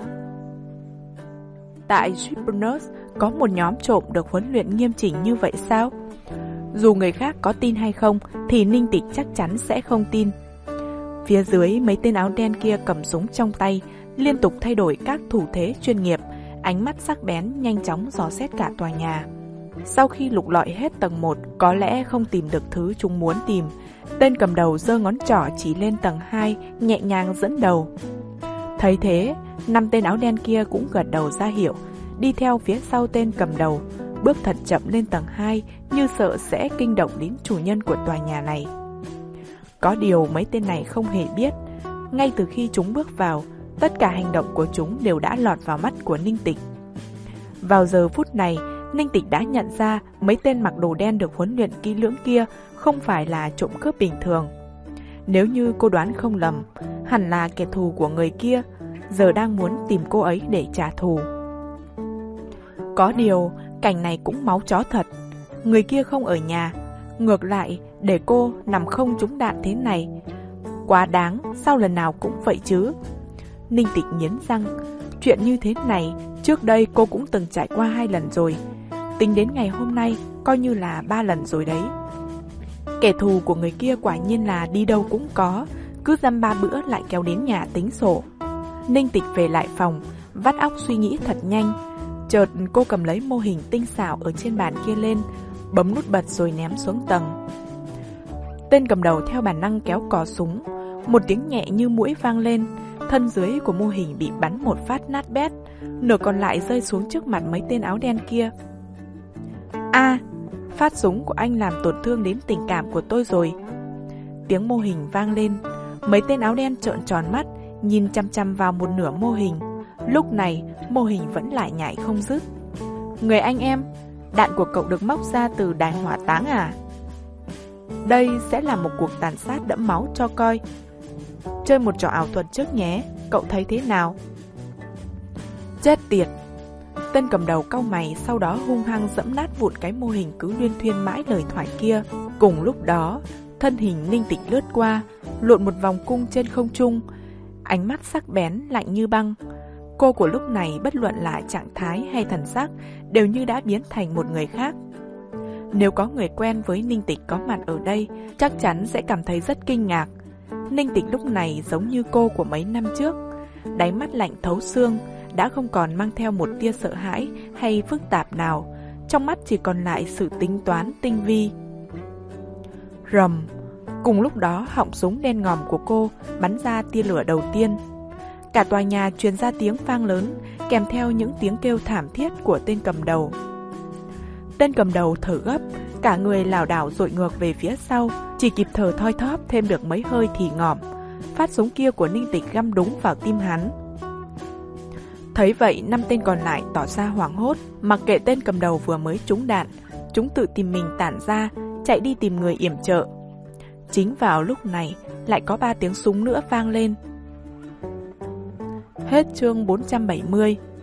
Tại Cyprus có một nhóm trộm được huấn luyện nghiêm chỉnh như vậy sao? Dù người khác có tin hay không thì Ninh Tịch chắc chắn sẽ không tin. Phía dưới mấy tên áo đen kia cầm súng trong tay, liên tục thay đổi các thủ thế chuyên nghiệp, ánh mắt sắc bén nhanh chóng dò xét cả tòa nhà. Sau khi lục lọi hết tầng một, có lẽ không tìm được thứ chúng muốn tìm, tên cầm đầu giơ ngón trỏ chỉ lên tầng hai, nhẹ nhàng dẫn đầu. Thấy thế, năm tên áo đen kia cũng gật đầu ra hiệu, đi theo phía sau tên cầm đầu, bước thật chậm lên tầng hai, như sợ sẽ kinh động đến chủ nhân của tòa nhà này. Có điều mấy tên này không hề biết, ngay từ khi chúng bước vào, tất cả hành động của chúng đều đã lọt vào mắt của Ninh Tịch. Vào giờ phút này, Ninh Tịch đã nhận ra mấy tên mặc đồ đen được huấn luyện kỹ lưỡng kia không phải là trộm cướp bình thường. Nếu như cô đoán không lầm, hẳn là kẻ thù của người kia, giờ đang muốn tìm cô ấy để trả thù. Có điều, cảnh này cũng máu chó thật. Người kia không ở nhà, ngược lại để cô nằm không trúng đạn thế này. Quá đáng, sao lần nào cũng vậy chứ? Ninh Tịch nghiến răng, chuyện như thế này trước đây cô cũng từng trải qua hai lần rồi. Tính đến ngày hôm nay coi như là ba lần rồi đấy. Kẻ thù của người kia quả nhiên là đi đâu cũng có, cứ dăm ba bữa lại kéo đến nhà tính sổ. Ninh Tịch về lại phòng, vắt óc suy nghĩ thật nhanh. Chợt cô cầm lấy mô hình tinh xảo ở trên bàn kia lên, bấm nút bật rồi ném xuống tầng. Tên cầm đầu theo bản năng kéo cò súng, một tiếng nhẹ như muỗi vang lên, thân dưới của mô hình bị bắn một phát nát bét, nửa còn lại rơi xuống trước mặt mấy tên áo đen kia. A, à, phát súng của anh làm tổn thương đến tình cảm của tôi rồi. Tiếng mô hình vang lên, mấy tên áo đen trợn tròn mắt, nhìn chăm chăm vào một nửa mô hình. Lúc này, mô hình vẫn lại nhảy không dứt. Người anh em, đạn của cậu được móc ra từ đài hỏa táng à? Đây sẽ là một cuộc tàn sát đẫm máu cho coi. Chơi một trò ảo thuật trước nhé, cậu thấy thế nào? Chết tiệt! Tên cầm đầu cau mày, sau đó hung hăng dẫm nát vụn cái mô hình cứ luyên thuyên mãi lời thoại kia. Cùng lúc đó, thân hình Ninh Tịch lướt qua, lộn một vòng cung trên không trung, ánh mắt sắc bén lạnh như băng. Cô của lúc này bất luận là trạng thái hay thần sắc đều như đã biến thành một người khác. Nếu có người quen với Ninh Tịch có mặt ở đây, chắc chắn sẽ cảm thấy rất kinh ngạc. Ninh Tịch lúc này giống như cô của mấy năm trước, đáy mắt lạnh thấu xương, đã không còn mang theo một tia sợ hãi hay phức tạp nào, trong mắt chỉ còn lại sự tính toán tinh vi. Rầm, cùng lúc đó họng súng đen ngòm của cô bắn ra tia lửa đầu tiên. Cả tòa nhà truyền ra tiếng vang lớn, kèm theo những tiếng kêu thảm thiết của tên cầm đầu. Tên cầm đầu thở gấp, cả người lảo đảo dội ngược về phía sau, chỉ kịp thở thoi thóp thêm được mấy hơi thì ngỏm. Phát súng kia của Ninh Tịch găm đúng vào tim hắn. Thấy vậy, năm tên còn lại tỏ ra hoảng hốt, mặc kệ tên cầm đầu vừa mới trúng đạn, chúng tự tìm mình tản ra, chạy đi tìm người yểm trợ. Chính vào lúc này, lại có ba tiếng súng nữa vang lên. Hết chương bốn trăm bảy mươi.